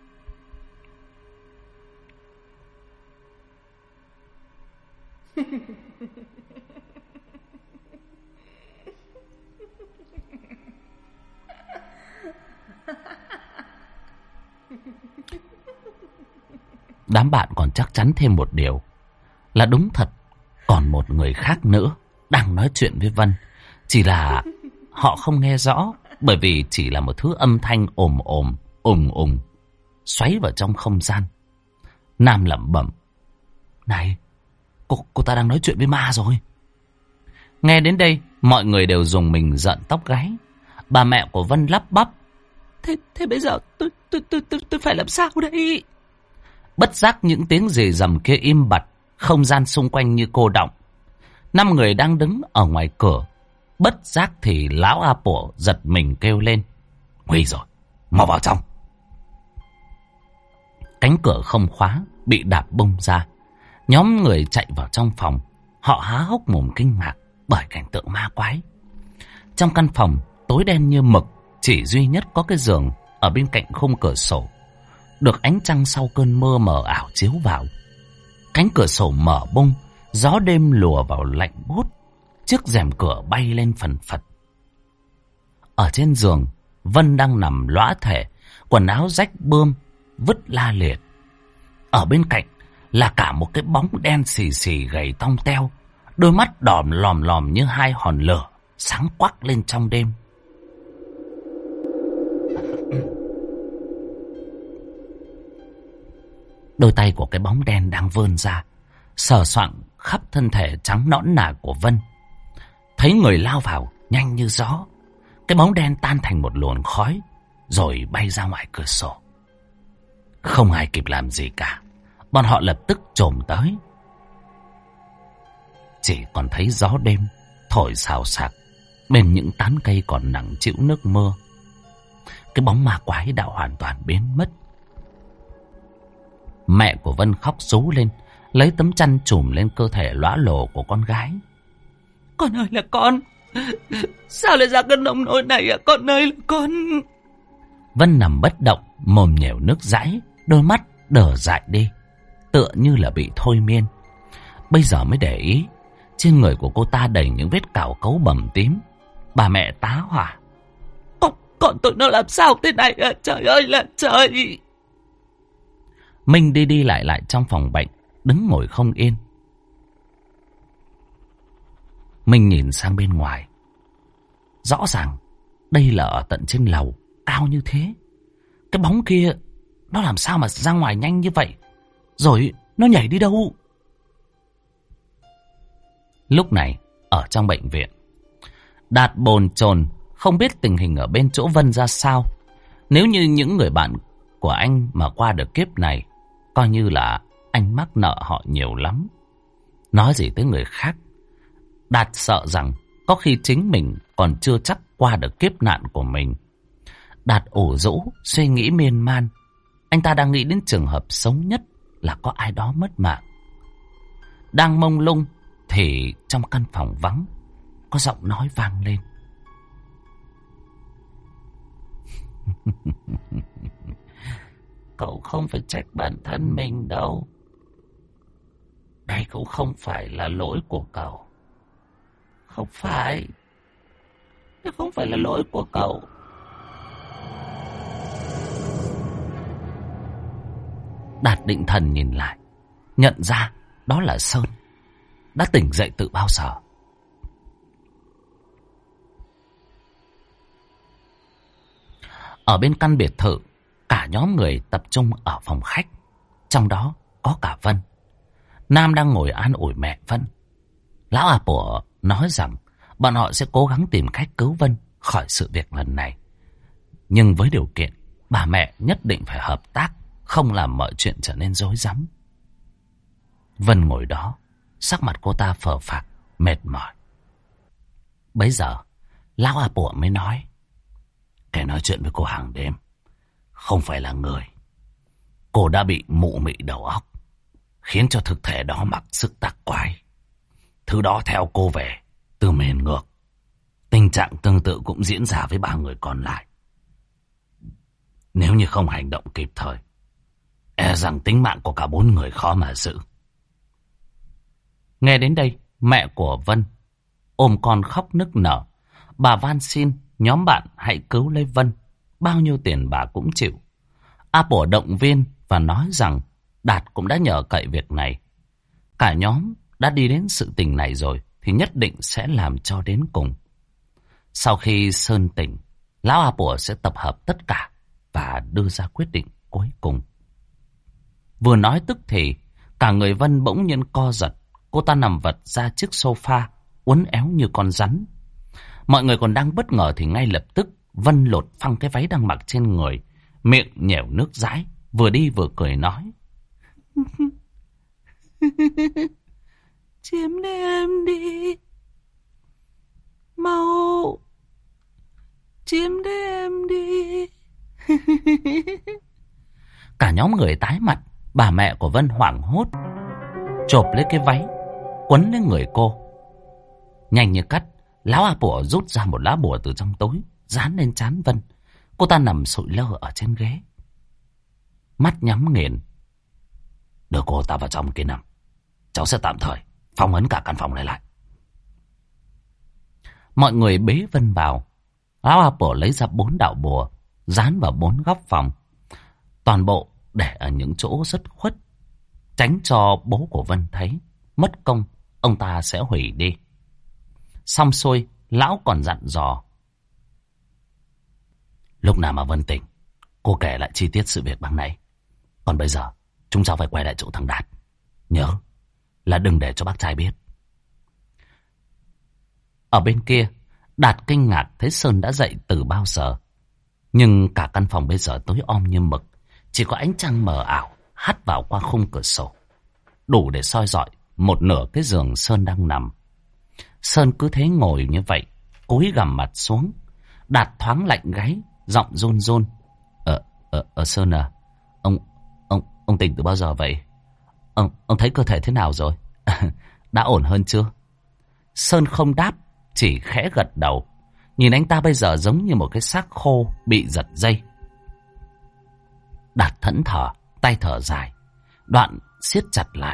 Đám bạn còn chắc chắn thêm một điều là đúng thật, còn một người khác nữa đang nói chuyện với Vân. Chỉ là họ không nghe rõ, bởi vì chỉ là một thứ âm thanh ồm xoáy vào trong không gian. Nam lẩm bẩm. Này, cô ta đang nói chuyện với ma rồi. Nghe đến đây, mọi người đều rùng mình rợn tóc gáy. Bà mẹ của Vân lắp bắp. Thế bây giờ tôi phải làm sao đây? Bất giác những tiếng rì rầm kia im bặt, không gian xung quanh như cô đọng. 5 người đang đứng ở ngoài cửa. Bất giác thì lão A Pủa giật mình kêu lên. Nguy rồi, mau vào trong. Cánh cửa không khóa bị đạp bung ra. Nhóm người chạy vào trong phòng. Họ há hốc mồm kinh ngạc bởi cảnh tượng ma quái. Trong căn phòng tối đen như mực, chỉ duy nhất có cái giường ở bên cạnh khung cửa sổ, được ánh trăng sau cơn mưa mờ ảo chiếu vào. Cánh cửa sổ mở bung, gió đêm lùa vào lạnh buốt, chiếc rèm cửa bay lên phần phật. Ở trên giường, Vân đang nằm lõa thể, quần áo rách bươm, vứt la liệt. Ở bên cạnh là cả một cái bóng đen xì xì gầy tong teo, đôi mắt đỏ lòm như hai hòn lửa, sáng quắc lên trong đêm. Đôi tay của cái bóng đen đang vươn ra, sờ soạng khắp thân thể trắng nõn nà của Vân. Thấy người lao vào nhanh như gió, cái bóng đen tan thành một luồng khói, rồi bay ra ngoài cửa sổ. Không ai kịp làm gì cả, bọn họ lập tức chồm tới. Chỉ còn thấy gió đêm thổi xào xạc bên những tán cây còn nặng chịu nước mưa. Cái bóng ma quái đã hoàn toàn biến mất. Mẹ của Vân khóc rú lên, lấy tấm chăn trùm lên cơ thể lõa lồ của con gái. Con ơi là con, sao lại ra cơn nông nỗi này ạ? Con ơi là con. Vân nằm bất động, mồm nhèo nước dãi, đôi mắt đờ dại đi, tựa như là bị thôi miên. Bây giờ mới để ý, trên người của cô ta đầy những vết cào cấu bầm tím. Bà mẹ tá hỏa. Con tụi nó làm sao thế này ạ? Trời ơi là trời! Minh đi đi lại lại trong phòng bệnh, đứng ngồi không yên. Minh nhìn sang bên ngoài. Rõ ràng đây là ở tận trên lầu cao như thế. Cái bóng kia nó làm sao mà ra ngoài nhanh như vậy? Rồi nó nhảy đi đâu? Lúc này ở trong bệnh viện, Đạt bồn chồn không biết tình hình ở bên chỗ Vân ra sao. Nếu như những người bạn của anh mà qua được kiếp này, coi như là anh mắc nợ họ nhiều lắm. Nói gì tới người khác, Đạt sợ rằng có khi chính mình còn chưa chắc qua được kiếp nạn của mình. Đạt ủ rũ, suy nghĩ miên man. Anh ta đang nghĩ đến trường hợp xấu nhất là có ai đó mất mạng. Đang mông lung thì trong căn phòng vắng có giọng nói vang lên. Cậu không phải trách bản thân mình đâu. Đây cũng không phải là lỗi của cậu. Không phải. Đây không phải là lỗi của cậu. Đạt định thần nhìn lại, nhận ra đó là Sơn, đã tỉnh dậy từ bao giờ. Ở bên căn biệt thự, cả nhóm người tập trung ở phòng khách. Trong đó có cả Vân. Nam đang ngồi an ủi mẹ Vân. Lão A Pủa nói rằng bọn họ sẽ cố gắng tìm cách cứu Vân khỏi sự việc lần này. Nhưng với điều kiện bà mẹ nhất định phải hợp tác, không làm mọi chuyện trở nên rối rắm. Vân ngồi đó, sắc mặt cô ta phờ phạc, mệt mỏi. Bấy giờ, Lão A Pủa mới nói. Kẻ nói chuyện với cô hàng đêm không phải là người. Cô đã bị mụ mị đầu óc, khiến cho thực thể đó mặc sức tác quái. Thứ đó theo cô về từ miền ngược. Tình trạng tương tự cũng diễn ra với 3 người còn lại. Nếu như không hành động kịp thời, e rằng tính mạng của cả 4 người khó mà giữ. Nghe đến đây, mẹ của Vân ôm con khóc nức nở. Bà van xin nhóm bạn hãy cứu lấy Vân. Bao nhiêu tiền bà cũng chịu. A Pủa động viên và nói rằng Đạt cũng đã nhờ cậy việc này. Cả nhóm đã đi đến sự tình này rồi thì nhất định sẽ làm cho đến cùng. Sau khi Sơn tỉnh, Lão A Pủa sẽ tập hợp tất cả và đưa ra quyết định cuối cùng. Vừa nói tức thì cả người Vân bỗng nhiên co giật. Cô ta nằm vật ra chiếc sofa, uốn éo như con rắn. Mọi người còn đang bất ngờ thì ngay lập tức Vân lột phăng cái váy đang mặc trên người, miệng nhẻo nước dãi, vừa đi vừa cười nói. Chiếm lấy em đi. Mau. Chiếm lấy em đi. Cả nhóm người tái mặt. Bà mẹ của Vân hoảng hốt, chộp lấy cái váy, quấn lên người cô. Nhanh như cắt, Lão A Pủa rút ra một lá bùa từ trong tối, dán lên trán Vân. Cô ta nằm sụi lơ ở trên ghế, mắt nhắm nghiền. Đưa cô ta vào trong kia nằm. Cháu sẽ tạm thời phong ấn cả căn phòng này lại. Mọi người bế Vân vào. Lão A Pủa lấy ra 4 đạo bùa, dán vào 4 góc phòng. Toàn bộ để ở những chỗ rất khuất, tránh cho bố của Vân thấy. Mất công, ông ta sẽ hủy đi. Xong xuôi, lão còn dặn dò. Lúc nào mà Vân tỉnh, cô kể lại chi tiết sự việc ban nãy. Còn bây giờ, chúng cháu phải quay lại chỗ thằng Đạt. Nhớ là đừng để cho bác trai biết. Ở bên kia, Đạt kinh ngạc thấy Sơn đã dậy từ bao giờ. Nhưng cả căn phòng bây giờ tối om như mực. Chỉ có ánh trăng mờ ảo hắt vào qua khung cửa sổ, đủ để soi rọi một nửa cái giường Sơn đang nằm. Sơn cứ thế ngồi như vậy, cúi gằm mặt xuống. Đạt thoáng lạnh gáy, giọng run run. Sơn à, ông tỉnh từ bao giờ vậy? Ông thấy cơ thể thế nào rồi? Đã ổn hơn chưa? Sơn không đáp, chỉ khẽ gật đầu. Nhìn anh ta bây giờ giống như một cái xác khô bị giật dây. Đạt thẫn thờ, tay thở dài, đoạn siết chặt lại.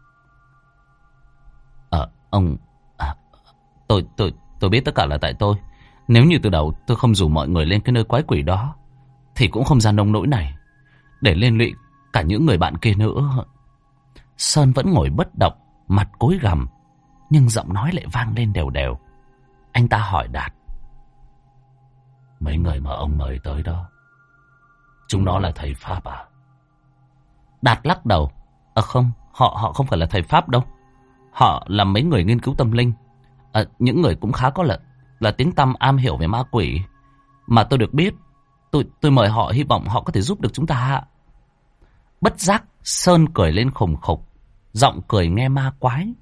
Tôi biết tất cả là tại tôi. Nếu như từ đầu tôi không rủ mọi người lên cái nơi quái quỷ đó, thì cũng không ra nông nỗi này. Để liên lụy cả những người bạn kia nữa. Sơn vẫn ngồi bất động, mặt cúi gằm, nhưng giọng nói lại vang lên đều đều. Anh ta hỏi Đạt: mấy người mà ông mời tới đó, chúng nó là thầy Pháp à? Đạt lắc đầu: không, họ không phải là thầy Pháp đâu. Họ là mấy người nghiên cứu tâm linh. Những người cũng khá có là tiếng tăm am hiểu về ma quỷ. Mà tôi được biết, tôi mời họ, hy vọng họ có thể giúp được chúng ta. Bất giác Sơn cười lên khùng khục, giọng cười nghe ma quái.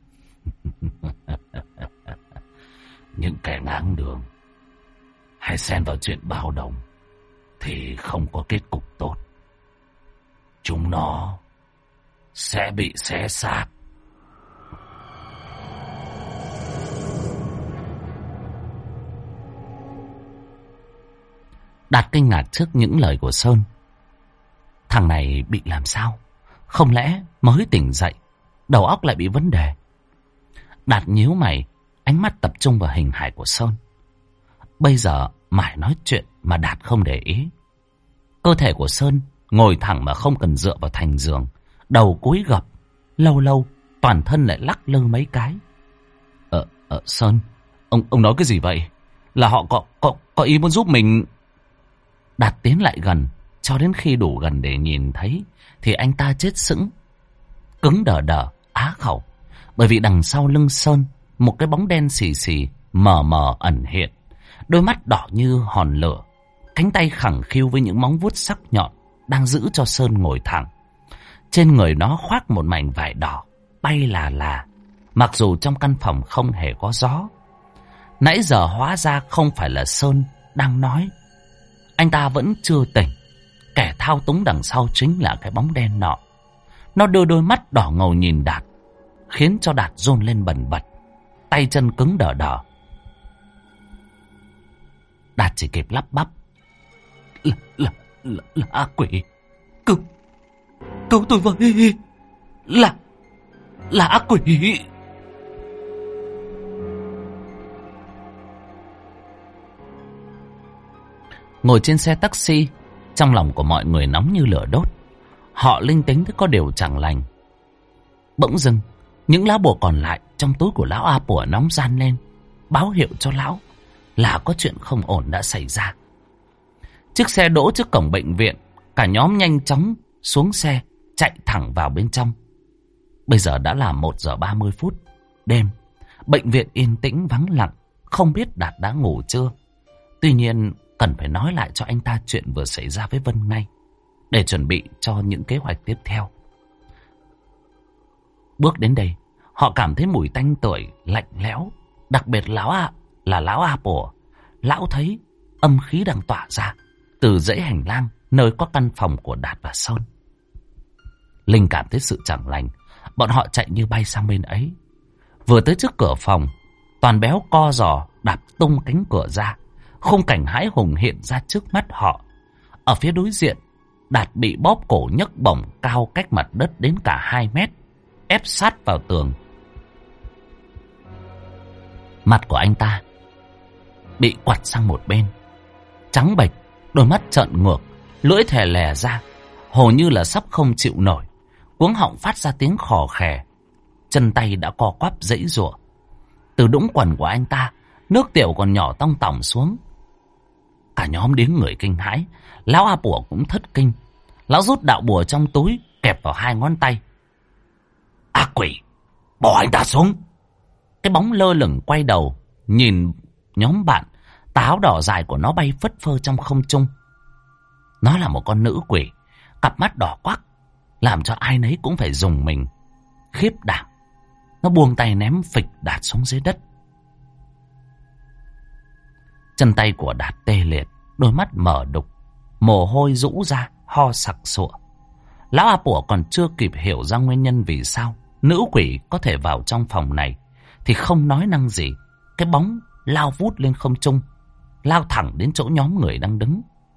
Những kẻ ngáng đường hay xen vào chuyện bao đồng thì không có kết cục tốt. Chúng nó sẽ bị xé xác. Đạt kinh ngạc trước những lời của Sơn. Thằng này bị làm sao? Không lẽ mới tỉnh dậy, đầu óc lại bị vấn đề? Đạt nhíu mày, ánh mắt tập trung vào hình hài của Sơn. Bây giờ mải nói chuyện mà Đạt không để ý. Cơ thể của Sơn ngồi thẳng mà không cần dựa vào thành giường, đầu cúi gập, lâu lâu toàn thân lại lắc lư mấy cái. Sơn, ông nói cái gì vậy? Là họ có ý muốn giúp mình? Đạt tiến lại gần, cho đến khi đủ gần để nhìn thấy thì anh ta chết sững, cứng đờ đờ, á khẩu. Bởi vì đằng sau lưng Sơn, một cái bóng đen xì xì mờ mờ ẩn hiện, đôi mắt đỏ như hòn lửa, cánh tay khẳng khiu với những móng vuốt sắc nhọn đang giữ cho Sơn ngồi thẳng. Trên người nó khoác một mảnh vải đỏ bay là, mặc dù trong căn phòng không hề có gió. Nãy giờ hóa ra không phải là Sơn đang nói. Anh ta vẫn chưa tỉnh. Kẻ thao túng đằng sau chính là cái bóng đen nọ. Nó đưa đôi mắt đỏ ngầu nhìn Đạt, khiến cho Đạt run lên bần bật, tay chân cứng đờ đờ. Đạt chỉ kịp lắp bắp: là ác quỷ. Cứu tôi với. Là ác quỷ. Ngồi trên xe taxi, trong lòng của mọi người nóng như lửa đốt. Họ linh tính thấy có điều chẳng lành. Bỗng dưng, những lá bùa còn lại trong túi của lão A Pủa nóng ran lên, báo hiệu cho lão là có chuyện không ổn đã xảy ra. Chiếc xe đỗ trước cổng bệnh viện, cả nhóm nhanh chóng xuống xe, chạy thẳng vào bên trong. Bây giờ đã là 1:30 đêm. Bệnh viện yên tĩnh vắng lặng, không biết Đạt đã ngủ chưa. Tuy nhiên, cần phải nói lại cho anh ta chuyện vừa xảy ra với Vân ngay, để chuẩn bị cho những kế hoạch tiếp theo. Bước đến đây, họ cảm thấy mùi tanh tưởi, lạnh lẽo. Đặc biệt lão A Pủa. Lão thấy âm khí đang tỏa ra từ dãy hành lang nơi có căn phòng của Đạt và Sơn. Linh cảm thấy sự chẳng lành, bọn họ chạy như bay sang bên ấy. Vừa tới trước cửa phòng, Toàn Béo co giò đạp tung cánh cửa ra. Khung cảnh hãi hùng hiện ra trước mắt họ. Ở phía đối diện, Đạt bị bóp cổ nhấc bổng cao cách mặt đất đến cả 2 mét, ép sát vào tường. Mặt của anh ta bị quặt sang một bên, trắng bệch, đôi mắt trợn ngược, lưỡi thè lè ra, hồ như là sắp không chịu nổi. Cuống họng phát ra tiếng khò khè, chân tay đã co quắp giãy giụa. Từ đũng quần của anh ta, nước tiểu còn nhỏ tong tỏng xuống. Cả nhóm điếng người kinh hãi. Lão A Pủa cũng thất kinh. Lão rút đạo bùa trong túi, kẹp vào 2 ngón tay. Ác quỷ, bỏ anh ta xuống. Cái bóng lơ lửng quay đầu, nhìn nhóm bạn. Tà áo đỏ dài của nó bay phất phơ trong không trung. Nó là một con nữ quỷ, cặp mắt đỏ quắc, làm cho ai nấy cũng phải rùng mình, khiếp đảm. Nó buông tay ném phịch Đạt xuống dưới đất. Chân tay của Đạt tê liệt, đôi mắt mở đục, mồ hôi rũ ra, ho sặc sụa. Lão A Pủa còn chưa kịp hiểu ra nguyên nhân vì sao nữ quỷ có thể vào trong phòng này, thì không nói năng gì. Cái bóng lao vút lên không trung, lao thẳng đến chỗ nhóm người đang đứng.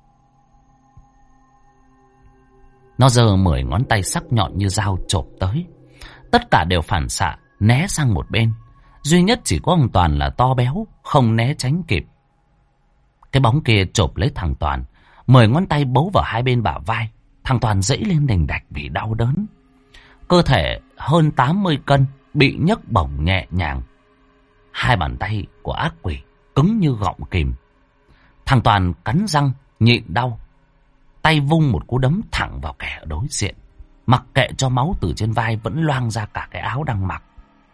Nó giơ 10 ngón tay sắc nhọn như dao chộp tới. Tất cả đều phản xạ, né sang một bên. Duy nhất chỉ có ông Toàn là to béo, không né tránh kịp. Cái bóng kia chộp lấy thằng Toàn, 10 ngón tay bấu vào 2 bên bả vai, Thằng Toàn dẫy lên đành đạch vì đau đớn. Cơ thể hơn 80 cân bị nhấc bổng nhẹ nhàng. Hai bàn tay của ác quỷ cứng như gọng kìm. Thằng Toàn cắn răng nhịn đau, tay vung một cú đấm thẳng vào kẻ ở đối diện, mặc kệ cho máu từ trên vai vẫn loang ra cả cái áo đang mặc.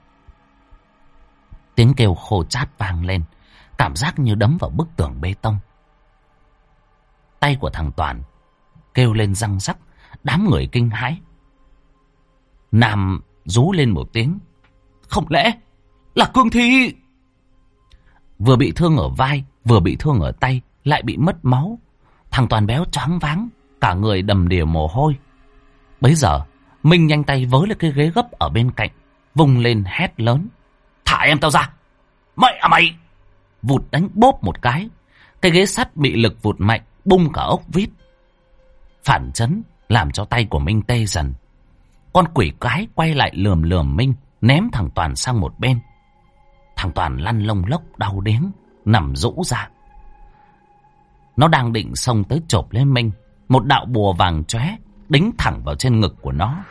Tiếng kêu khô chát vang lên, cảm giác như đấm vào bức tường bê tông. Tay của thằng Toàn kêu lên răng rắc, đám người kinh hãi. Nam rú lên một tiếng, không lẽ là Cương Thi? Vừa bị thương ở vai, vừa bị thương ở tay, lại bị mất máu. Thằng Toàn béo choáng váng, cả người đầm đìa mồ hôi. Bấy giờ Minh nhanh tay vớ lên cái ghế gấp ở bên cạnh, vung lên hét lớn: thả em tao ra! Mày à mày! Vụt đánh bốp một cái ghế sắt bị lực vụt mạnh bung cả ốc vít. Phản chấn làm cho tay của Minh tê dần. Con quỷ cái quay lại lườm lườm Minh, ném thằng Toàn sang một bên. Thằng Toàn lăn lông lốc đau điếng, nằm rũ ra. Nó đang định xông tới chộp lên Minh, một đạo bùa vàng chóe đính thẳng vào trên ngực của nó.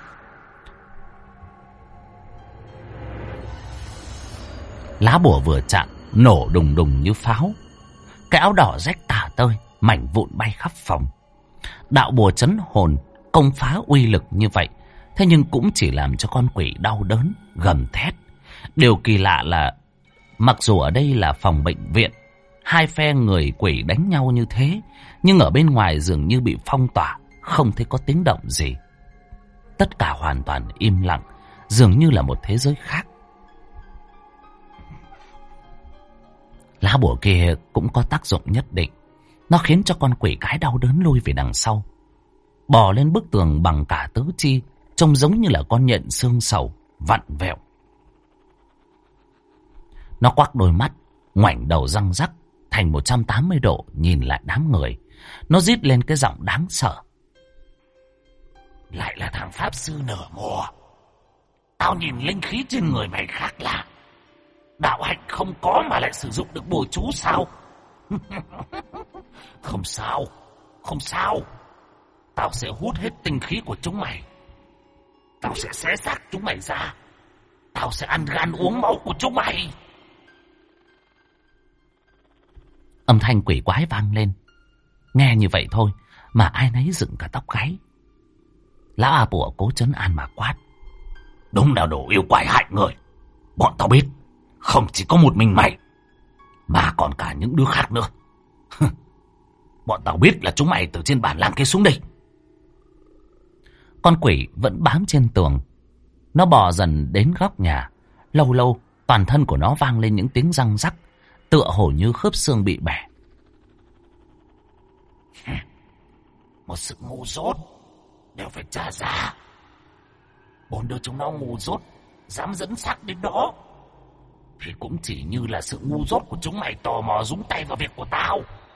Lá bùa vừa chạm, nổ đùng đùng như pháo. Cái áo đỏ rách tả tơi, mảnh vụn bay khắp phòng. Đạo bùa chấn hồn, công phá uy lực như vậy, thế nhưng cũng chỉ làm cho con quỷ đau đớn, gầm thét. Điều kỳ lạ là, mặc dù ở đây là phòng bệnh viện, hai phe người quỷ đánh nhau như thế, nhưng ở bên ngoài dường như bị phong tỏa, không thấy có tiếng động gì. Tất cả hoàn toàn im lặng, dường như là một thế giới khác. Lá bùa kia cũng có tác dụng nhất định. Nó khiến cho con quỷ cái đau đớn lui về đằng sau, bò lên bức tường bằng cả tứ chi, trông giống như là con nhện xương sầu vặn vẹo. Nó quắc đôi mắt, ngoảnh đầu răng rắc thành 180 độ nhìn lại đám người. Nó rít lên cái giọng đáng sợ: lại là thằng pháp sư nửa mùa. Tao nhìn linh khí trên người mày khác lạ. Đạo hạnh không có mà lại sử dụng được bùa chú sao? Không sao, không sao. Tao sẽ hút hết tinh khí của chúng mày. Tao sẽ xé xác chúng mày ra. Tao sẽ ăn gan uống máu của chúng mày. Âm thanh quỷ quái vang lên. Nghe như vậy thôi mà ai nấy dựng cả tóc gáy. Lão A Bùa cố trấn an mà quát: đúng là đồ yêu quái hại người. Bọn tao biết không chỉ có một mình mày, mà còn cả những đứa khác nữa. Bọn tao biết là chúng mày từ trên bản làng kia xuống đây. Con quỷ vẫn bám trên tường. Nó bò dần đến góc nhà. Lâu lâu toàn thân của nó vang lên những tiếng răng rắc, tựa hồ như khớp xương bị bẻ. Một sự ngu dốt đều phải trả giá. Bốn đứa chúng nó ngu dốt, dám dẫn xác đến đó, thì cũng chỉ như là sự ngu dốt của chúng mày tò mò dúng tay vào việc của tao.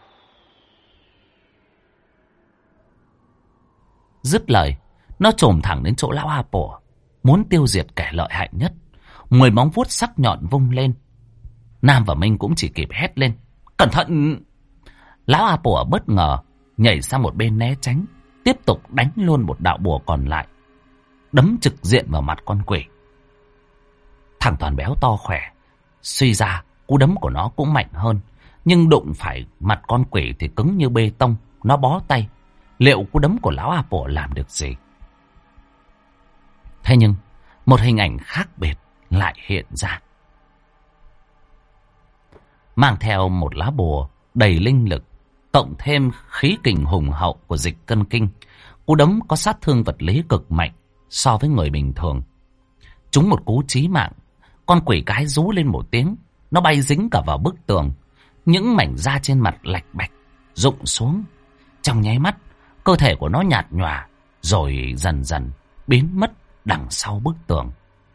Dứt lời, nó chồm thẳng đến chỗ lão A Bùa, muốn tiêu diệt kẻ lợi hại nhất. 10 móng vuốt sắc nhọn vung lên. Nam và Minh cũng chỉ kịp hét lên: cẩn thận! Lão A Bùa bất ngờ nhảy sang một bên né tránh, tiếp tục đánh luôn một đạo bùa còn lại, đấm trực diện vào mặt con quỷ. Thằng Toàn béo to khỏe, suy ra cú đấm của nó cũng mạnh hơn, nhưng đụng phải mặt con quỷ thì cứng như bê tông. Nó bó tay. Liệu cú đấm của lão A Bùa làm được gì? Thế nhưng một hình ảnh khác biệt lại hiện ra. Mang theo một lá bùa đầy linh lực, cộng thêm khí kình hùng hậu của dịch cân kinh, cú đấm có sát thương vật lý cực mạnh so với người bình thường. Trúng một cú chí mạng, con quỷ cái rú lên một tiếng, nó bay dính cả vào bức tường. Những mảnh da trên mặt lạch bạch rụng xuống. Trong nháy mắt, cơ thể của nó nhạt nhòa, rồi dần dần biến mất đằng sau bức tường.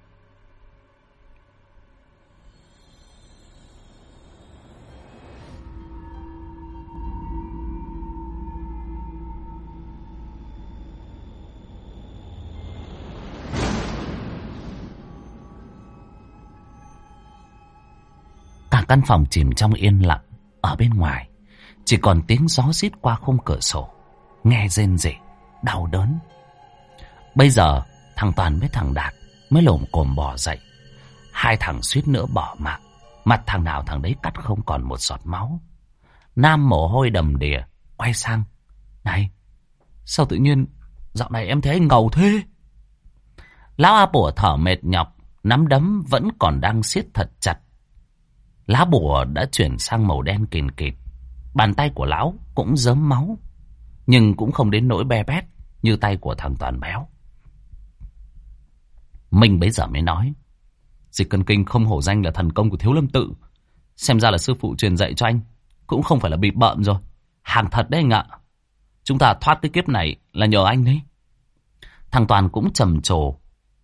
Cả căn phòng chìm trong yên lặng. Ở bên ngoài chỉ còn tiếng gió rít qua khung cửa sổ, nghe rên rỉ đau đớn. Bây giờ thằng Toàn với thằng Đạt mới lồm cồm bò dậy. Hai thằng suýt nữa bỏ mạng. Mặt thằng nào thằng đấy cắt không còn một giọt máu. Nam mồ hôi đầm đìa quay sang: "Này, sao tự nhiên dạo này em thấy anh ngầu thế?" Lão A Bủa thở mệt nhọc, nắm đấm vẫn còn đang siết thật chặt. Lá bùa đã chuyển sang màu đen kìn kịt. Bàn tay của lão cũng rớm máu, nhưng cũng không đến nỗi be bét như tay của thằng Toàn béo. Minh bấy giờ mới nói: "Dịch cân kinh không hổ danh là thần công của Thiếu Lâm Tự. Xem ra là sư phụ truyền dạy cho anh cũng không phải là bịp bợm rồi. Hàng thật đấy anh ạ. Chúng ta thoát cái kiếp này là nhờ anh đấy." Thằng Toàn cũng trầm trồ: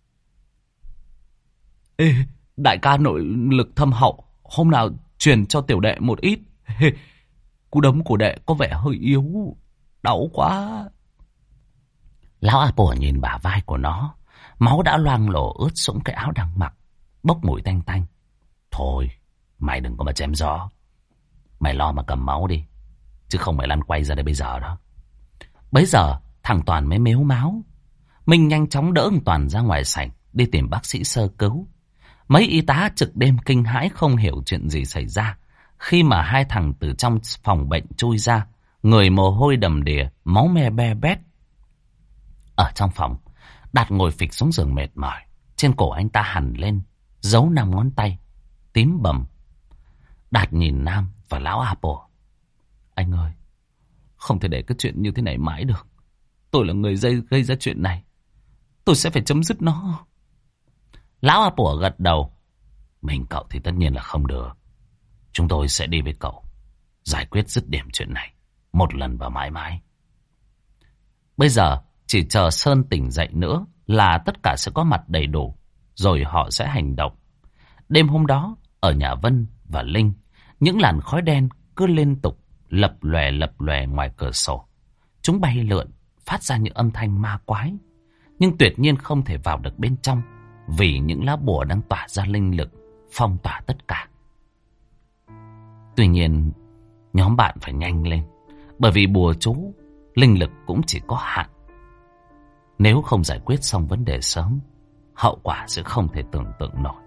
"Ê, đại ca nội lực thâm hậu, hôm nào truyền cho tiểu đệ một ít. Cú đấm của đệ có vẻ hơi yếu, đau quá." Lão A Bủa nhìn bả vai của nó, máu đã loang lổ ướt sũng cái áo đang mặc, bốc mùi tanh tanh. "Thôi, mày đừng có mà chém gió. Mày lo mà cầm máu đi, chứ không mày lăn quay ra đây bây giờ đó." Bấy giờ thằng Toàn mới mếu máo. Minh nhanh chóng đỡ thằng Toàn ra ngoài sảnh đi tìm bác sĩ sơ cứu. Mấy y tá trực đêm kinh hãi không hiểu chuyện gì xảy ra khi mà hai thằng từ trong phòng bệnh chui ra, người mồ hôi đầm đìa, máu me be bét. Ở trong phòng, Đạt ngồi phịch xuống giường mệt mỏi. Trên cổ anh ta hằn lên dấu 5 ngón tay tím bầm. Đạt nhìn Nam và lão A Bủa: "Anh ơi, không thể để cái chuyện như thế này mãi được. Tôi là người gây ra chuyện này, tôi sẽ phải chấm dứt nó." Lão A Bủa gật đầu: "Mình cậu thì tất nhiên là không được. Chúng tôi sẽ đi với cậu, giải quyết dứt điểm chuyện này một lần và mãi mãi." Bây giờ chỉ chờ Sơn tỉnh dậy nữa là tất cả sẽ có mặt đầy đủ, rồi họ sẽ hành động. Đêm hôm đó, ở nhà Vân và Linh, những làn khói đen cứ liên tục lập lòe ngoài cửa sổ. Chúng bay lượn, phát ra những âm thanh ma quái, nhưng tuyệt nhiên không thể vào được bên trong, vì những lá bùa đang tỏa ra linh lực, phong tỏa tất cả. Tuy nhiên, nhóm bạn phải nhanh lên, bởi vì bùa chú, linh lực cũng chỉ có hạn. Nếu không giải quyết xong vấn đề sớm, hậu quả sẽ không thể tưởng tượng nổi.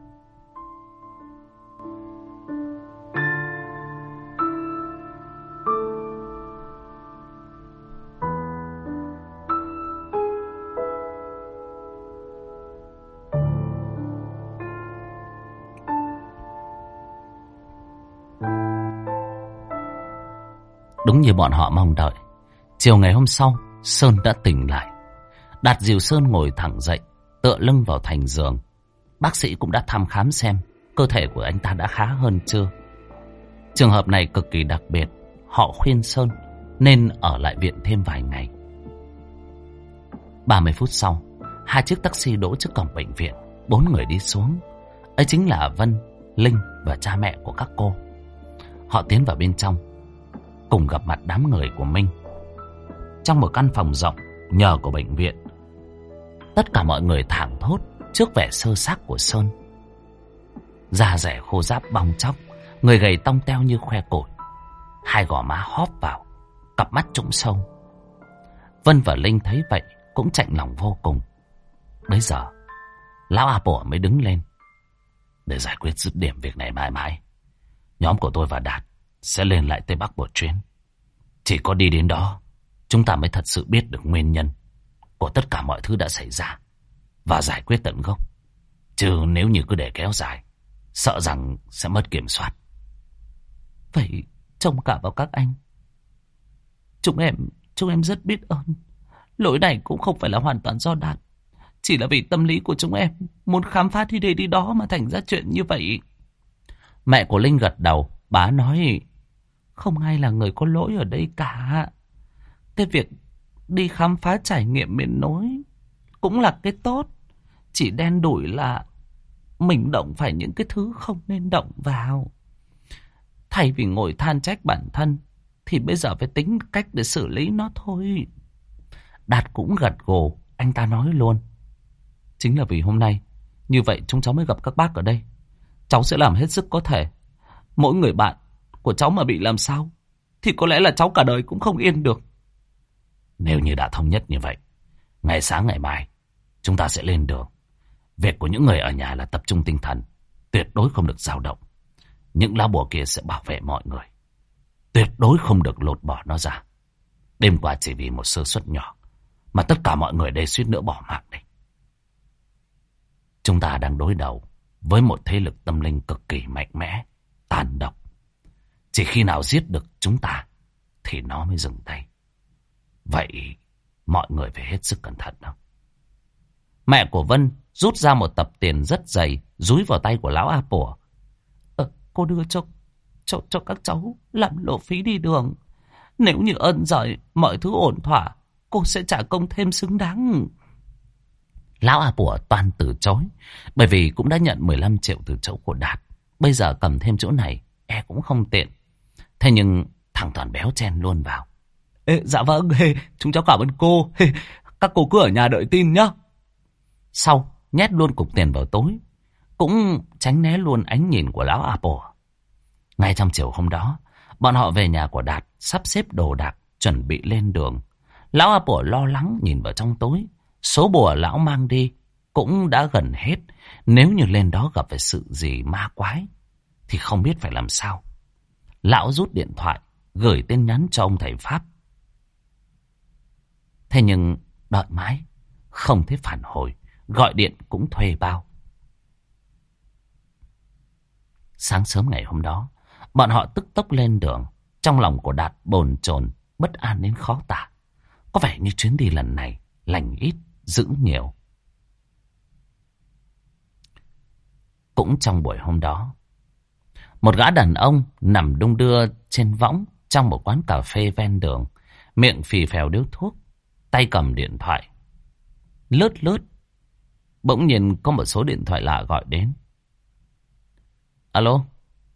Đúng như bọn họ mong đợi, chiều ngày hôm sau, Sơn đã tỉnh lại. Đạt dìu Sơn ngồi thẳng dậy, tựa lưng vào thành giường. Bác sĩ cũng đã thăm khám xem cơ thể của anh ta đã khá hơn chưa. Trường hợp này cực kỳ đặc biệt, họ khuyên Sơn nên ở lại viện thêm vài ngày. 30 phút sau, 2 chiếc taxi đỗ trước cổng bệnh viện. 4 người đi xuống. Ấy chính là Vân, Linh và cha mẹ của các cô. Họ tiến vào bên trong, cùng gặp mặt đám người của Minh. Trong một căn phòng rộng nhờ của bệnh viện, tất cả mọi người thảng thốt trước vẻ sơ xác của Sơn. Da rẻ khô ráp bong tróc, người gầy tông teo như khoe củi, 2 gò má hóp vào, cặp mắt trũng sâu. Vân và Linh thấy vậy cũng chạnh lòng vô cùng. Bấy giờ lão A Bủa mới đứng lên: "Để giải quyết dứt điểm việc này mãi mãi, nhóm của tôi và Đạt sẽ lên lại Tây Bắc một chuyến. Chỉ có đi đến đó, chúng ta mới thật sự biết được nguyên nhân của tất cả mọi thứ đã xảy ra và giải quyết tận gốc. Chứ nếu như cứ để kéo dài, sợ rằng sẽ mất kiểm soát." "Vậy trông cả vào các anh. Chúng em rất biết ơn. Lỗi này cũng không phải là hoàn toàn do Đạt, chỉ là vì tâm lý của chúng em muốn khám phá đi đây đi đó mà thành ra chuyện như vậy." Mẹ của Linh gật đầu, bà nói: "Không ai là người có lỗi ở đây cả. Cái việc đi khám phá trải nghiệm miền núi cũng là cái tốt. Chỉ đen đủi là mình động phải những cái thứ không nên động vào. Thay vì ngồi than trách bản thân, thì bây giờ phải tính cách để xử lý nó thôi." Đạt cũng gật gù, anh ta nói luôn: "Chính là vì hôm nay như vậy chúng cháu mới gặp các bác ở đây. Cháu sẽ làm hết sức có thể. Mỗi người bạn của cháu mà bị làm sao thì có lẽ là cháu cả đời cũng không yên được." Nếu như đã thống nhất như vậy, ngày sáng ngày mai, chúng ta sẽ lên đường. Việc của những người ở nhà là tập trung tinh thần, tuyệt đối không được dao động. Những lá bùa kia sẽ bảo vệ mọi người. Tuyệt đối không được lột bỏ nó ra. Đêm qua chỉ vì một sơ suất nhỏ mà tất cả mọi người đều suýt nữa bỏ mạng đây. Chúng ta đang đối đầu với một thế lực tâm linh cực kỳ mạnh mẽ, tàn độc. Chỉ khi nào giết được chúng ta thì nó mới dừng tay. Vậy mọi người phải hết sức cẩn thận đó. Mẹ của Vân rút ra một tập tiền rất dày, dúi vào tay của lão A Pủa. Cô đưa cho các cháu làm lộ phí đi đường. Nếu như ơn giỏi, mọi thứ ổn thỏa, cô sẽ trả công thêm xứng đáng. Lão A Pủa toan từ chối, bởi vì cũng đã nhận 15 triệu từ chỗ của Đạt. Bây giờ cầm thêm chỗ này, cũng không tiện. Thế nhưng thằng Toàn béo chen luôn vào. Dạ vâng, chúng cháu cảm ơn cô. Các cô cứ ở nhà đợi tin nhá. Sau, nhét luôn cục tiền vào túi, cũng tránh né luôn ánh nhìn của lão A Pủa. Ngay trong chiều hôm đó, bọn họ về nhà của Đạt, sắp xếp đồ đạc, chuẩn bị lên đường. Lão A Pủa lo lắng nhìn vào trong túi. Số bùa lão mang đi cũng đã gần hết. Nếu như lên đó gặp phải sự gì ma quái thì không biết phải làm sao. Lão rút điện thoại, gửi tin nhắn cho ông thầy Pháp. Thế nhưng đợi mãi không thấy phản hồi, gọi điện cũng thuê bao. Sáng sớm ngày hôm đó, bọn họ tức tốc lên đường. Trong lòng của Đạt bồn chồn, bất an đến khó tả. Có vẻ như chuyến đi lần này lành ít, dữ nhiều. Cũng trong buổi hôm đó, một gã đàn ông nằm đung đưa trên võng trong một quán cà phê ven đường, miệng phì phèo điếu thuốc, tay cầm điện thoại. Lướt lướt, bỗng nhiên có một số điện thoại lạ gọi đến. Alo?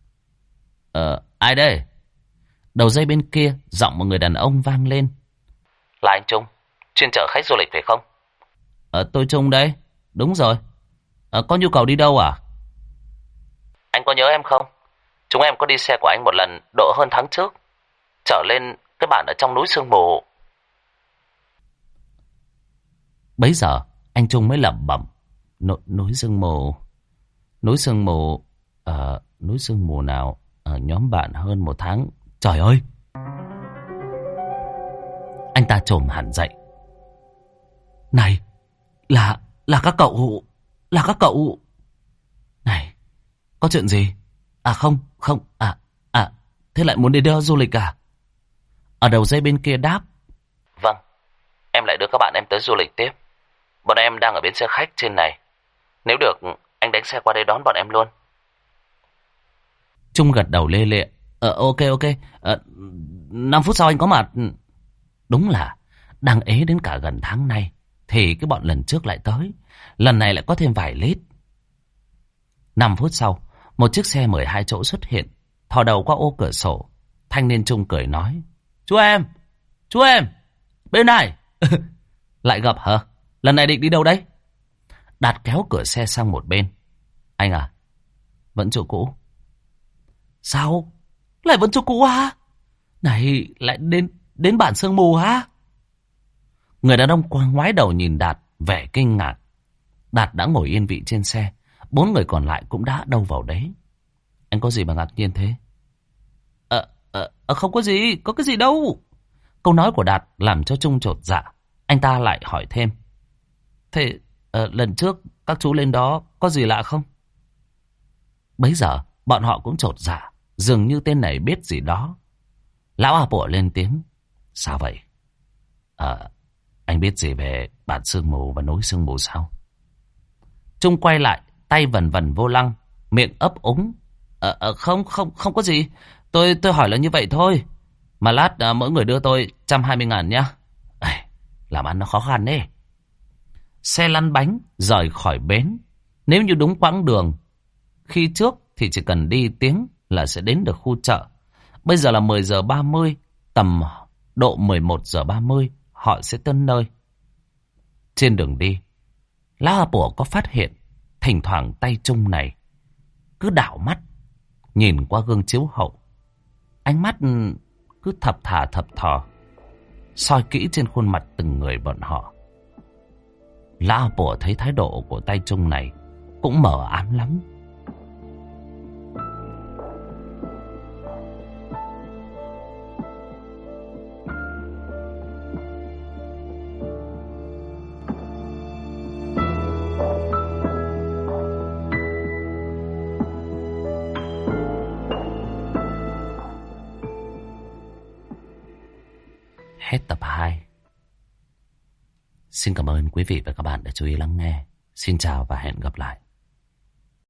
Ai đây? Đầu dây bên kia, giọng một người đàn ông vang lên. Là anh Trung, chuyên chở khách du lịch phải không? Tôi Trung đấy, đúng rồi. Có nhu cầu đi đâu à? Anh có nhớ em không? Chúng em có đi xe của anh một lần độ hơn tháng trước, trở lên cái bản ở trong núi Sương Mù. Bấy giờ anh Trung mới lẩm bẩm. Núi Sương Mù. Núi Sương Mù. Núi Sương Mù nào? Nhóm bạn hơn một tháng. Trời ơi! Anh ta chồm hẳn dậy. Này, là các cậu. Là các cậu. Này, có chuyện gì? Không. Thế lại muốn đi đâu du lịch à? Ở đầu dây bên kia đáp. Vâng, em lại đưa các bạn em tới du lịch tiếp. Bọn em đang ở bến xe khách trên này. Nếu được, anh đánh xe qua đây đón bọn em luôn. Trung gật đầu lê lệ. Ok. 5 phút sau anh có mặt. Đúng là đang ế đến cả gần tháng nay thì cái bọn lần trước lại tới. Lần này lại có thêm vài lít. 5 phút sau, một chiếc xe 12 chỗ xuất hiện, thò đầu qua ô cửa sổ. Thanh niên Trung cười nói. Chú em, bên này. Lại gặp hả? Lần này định đi đâu đấy? Đạt kéo cửa xe sang một bên. Anh à, vẫn chỗ cũ. Sao? Lại vẫn chỗ cũ hả? Này, lại đến bản Sương Mù hả? Người đàn ông ngoái đầu nhìn Đạt, vẻ kinh ngạc. Đạt đã ngồi yên vị trên xe. 4 người còn lại cũng đã đâu vào đấy. Anh có gì mà ngạc nhiên thế? Không có gì, có cái gì đâu. Câu nói của Đạt làm cho Trung chột dạ. Anh ta lại hỏi thêm. Thế lần trước các chú lên đó có gì lạ không? Bấy giờ bọn họ cũng chột dạ, dường như tên này biết gì đó. Lão A Pủa lên tiếng. Sao vậy? Anh biết gì về bản Sương Mù và núi Sương Mù sao? Trung quay lại, tay vần vần vô lăng, miệng ấp úng. Không có gì. Tôi hỏi là như vậy thôi. Mà lát mỗi người đưa tôi 120.000 nhá. Làm ăn nó khó khăn đấy. Xe lăn bánh rời khỏi bến. Nếu như đúng quãng đường khi trước thì chỉ cần đi tiếng là sẽ đến được khu chợ. Bây giờ là 10 giờ 30, tầm độ 11 giờ 30 họ sẽ tới nơi. Trên đường đi, Lão A Pủa có phát hiện thỉnh thoảng tay Trung này cứ đảo mắt nhìn qua gương chiếu hậu. Ánh mắt cứ thập thò. soi kỹ trên khuôn mặt từng người bọn họ. Lão Bùa thấy thái độ của tay Trung này cũng mờ ám lắm. Hết tập 2. Xin cảm ơn quý vị và các bạn đã chú ý lắng nghe. Xin chào và hẹn gặp lại.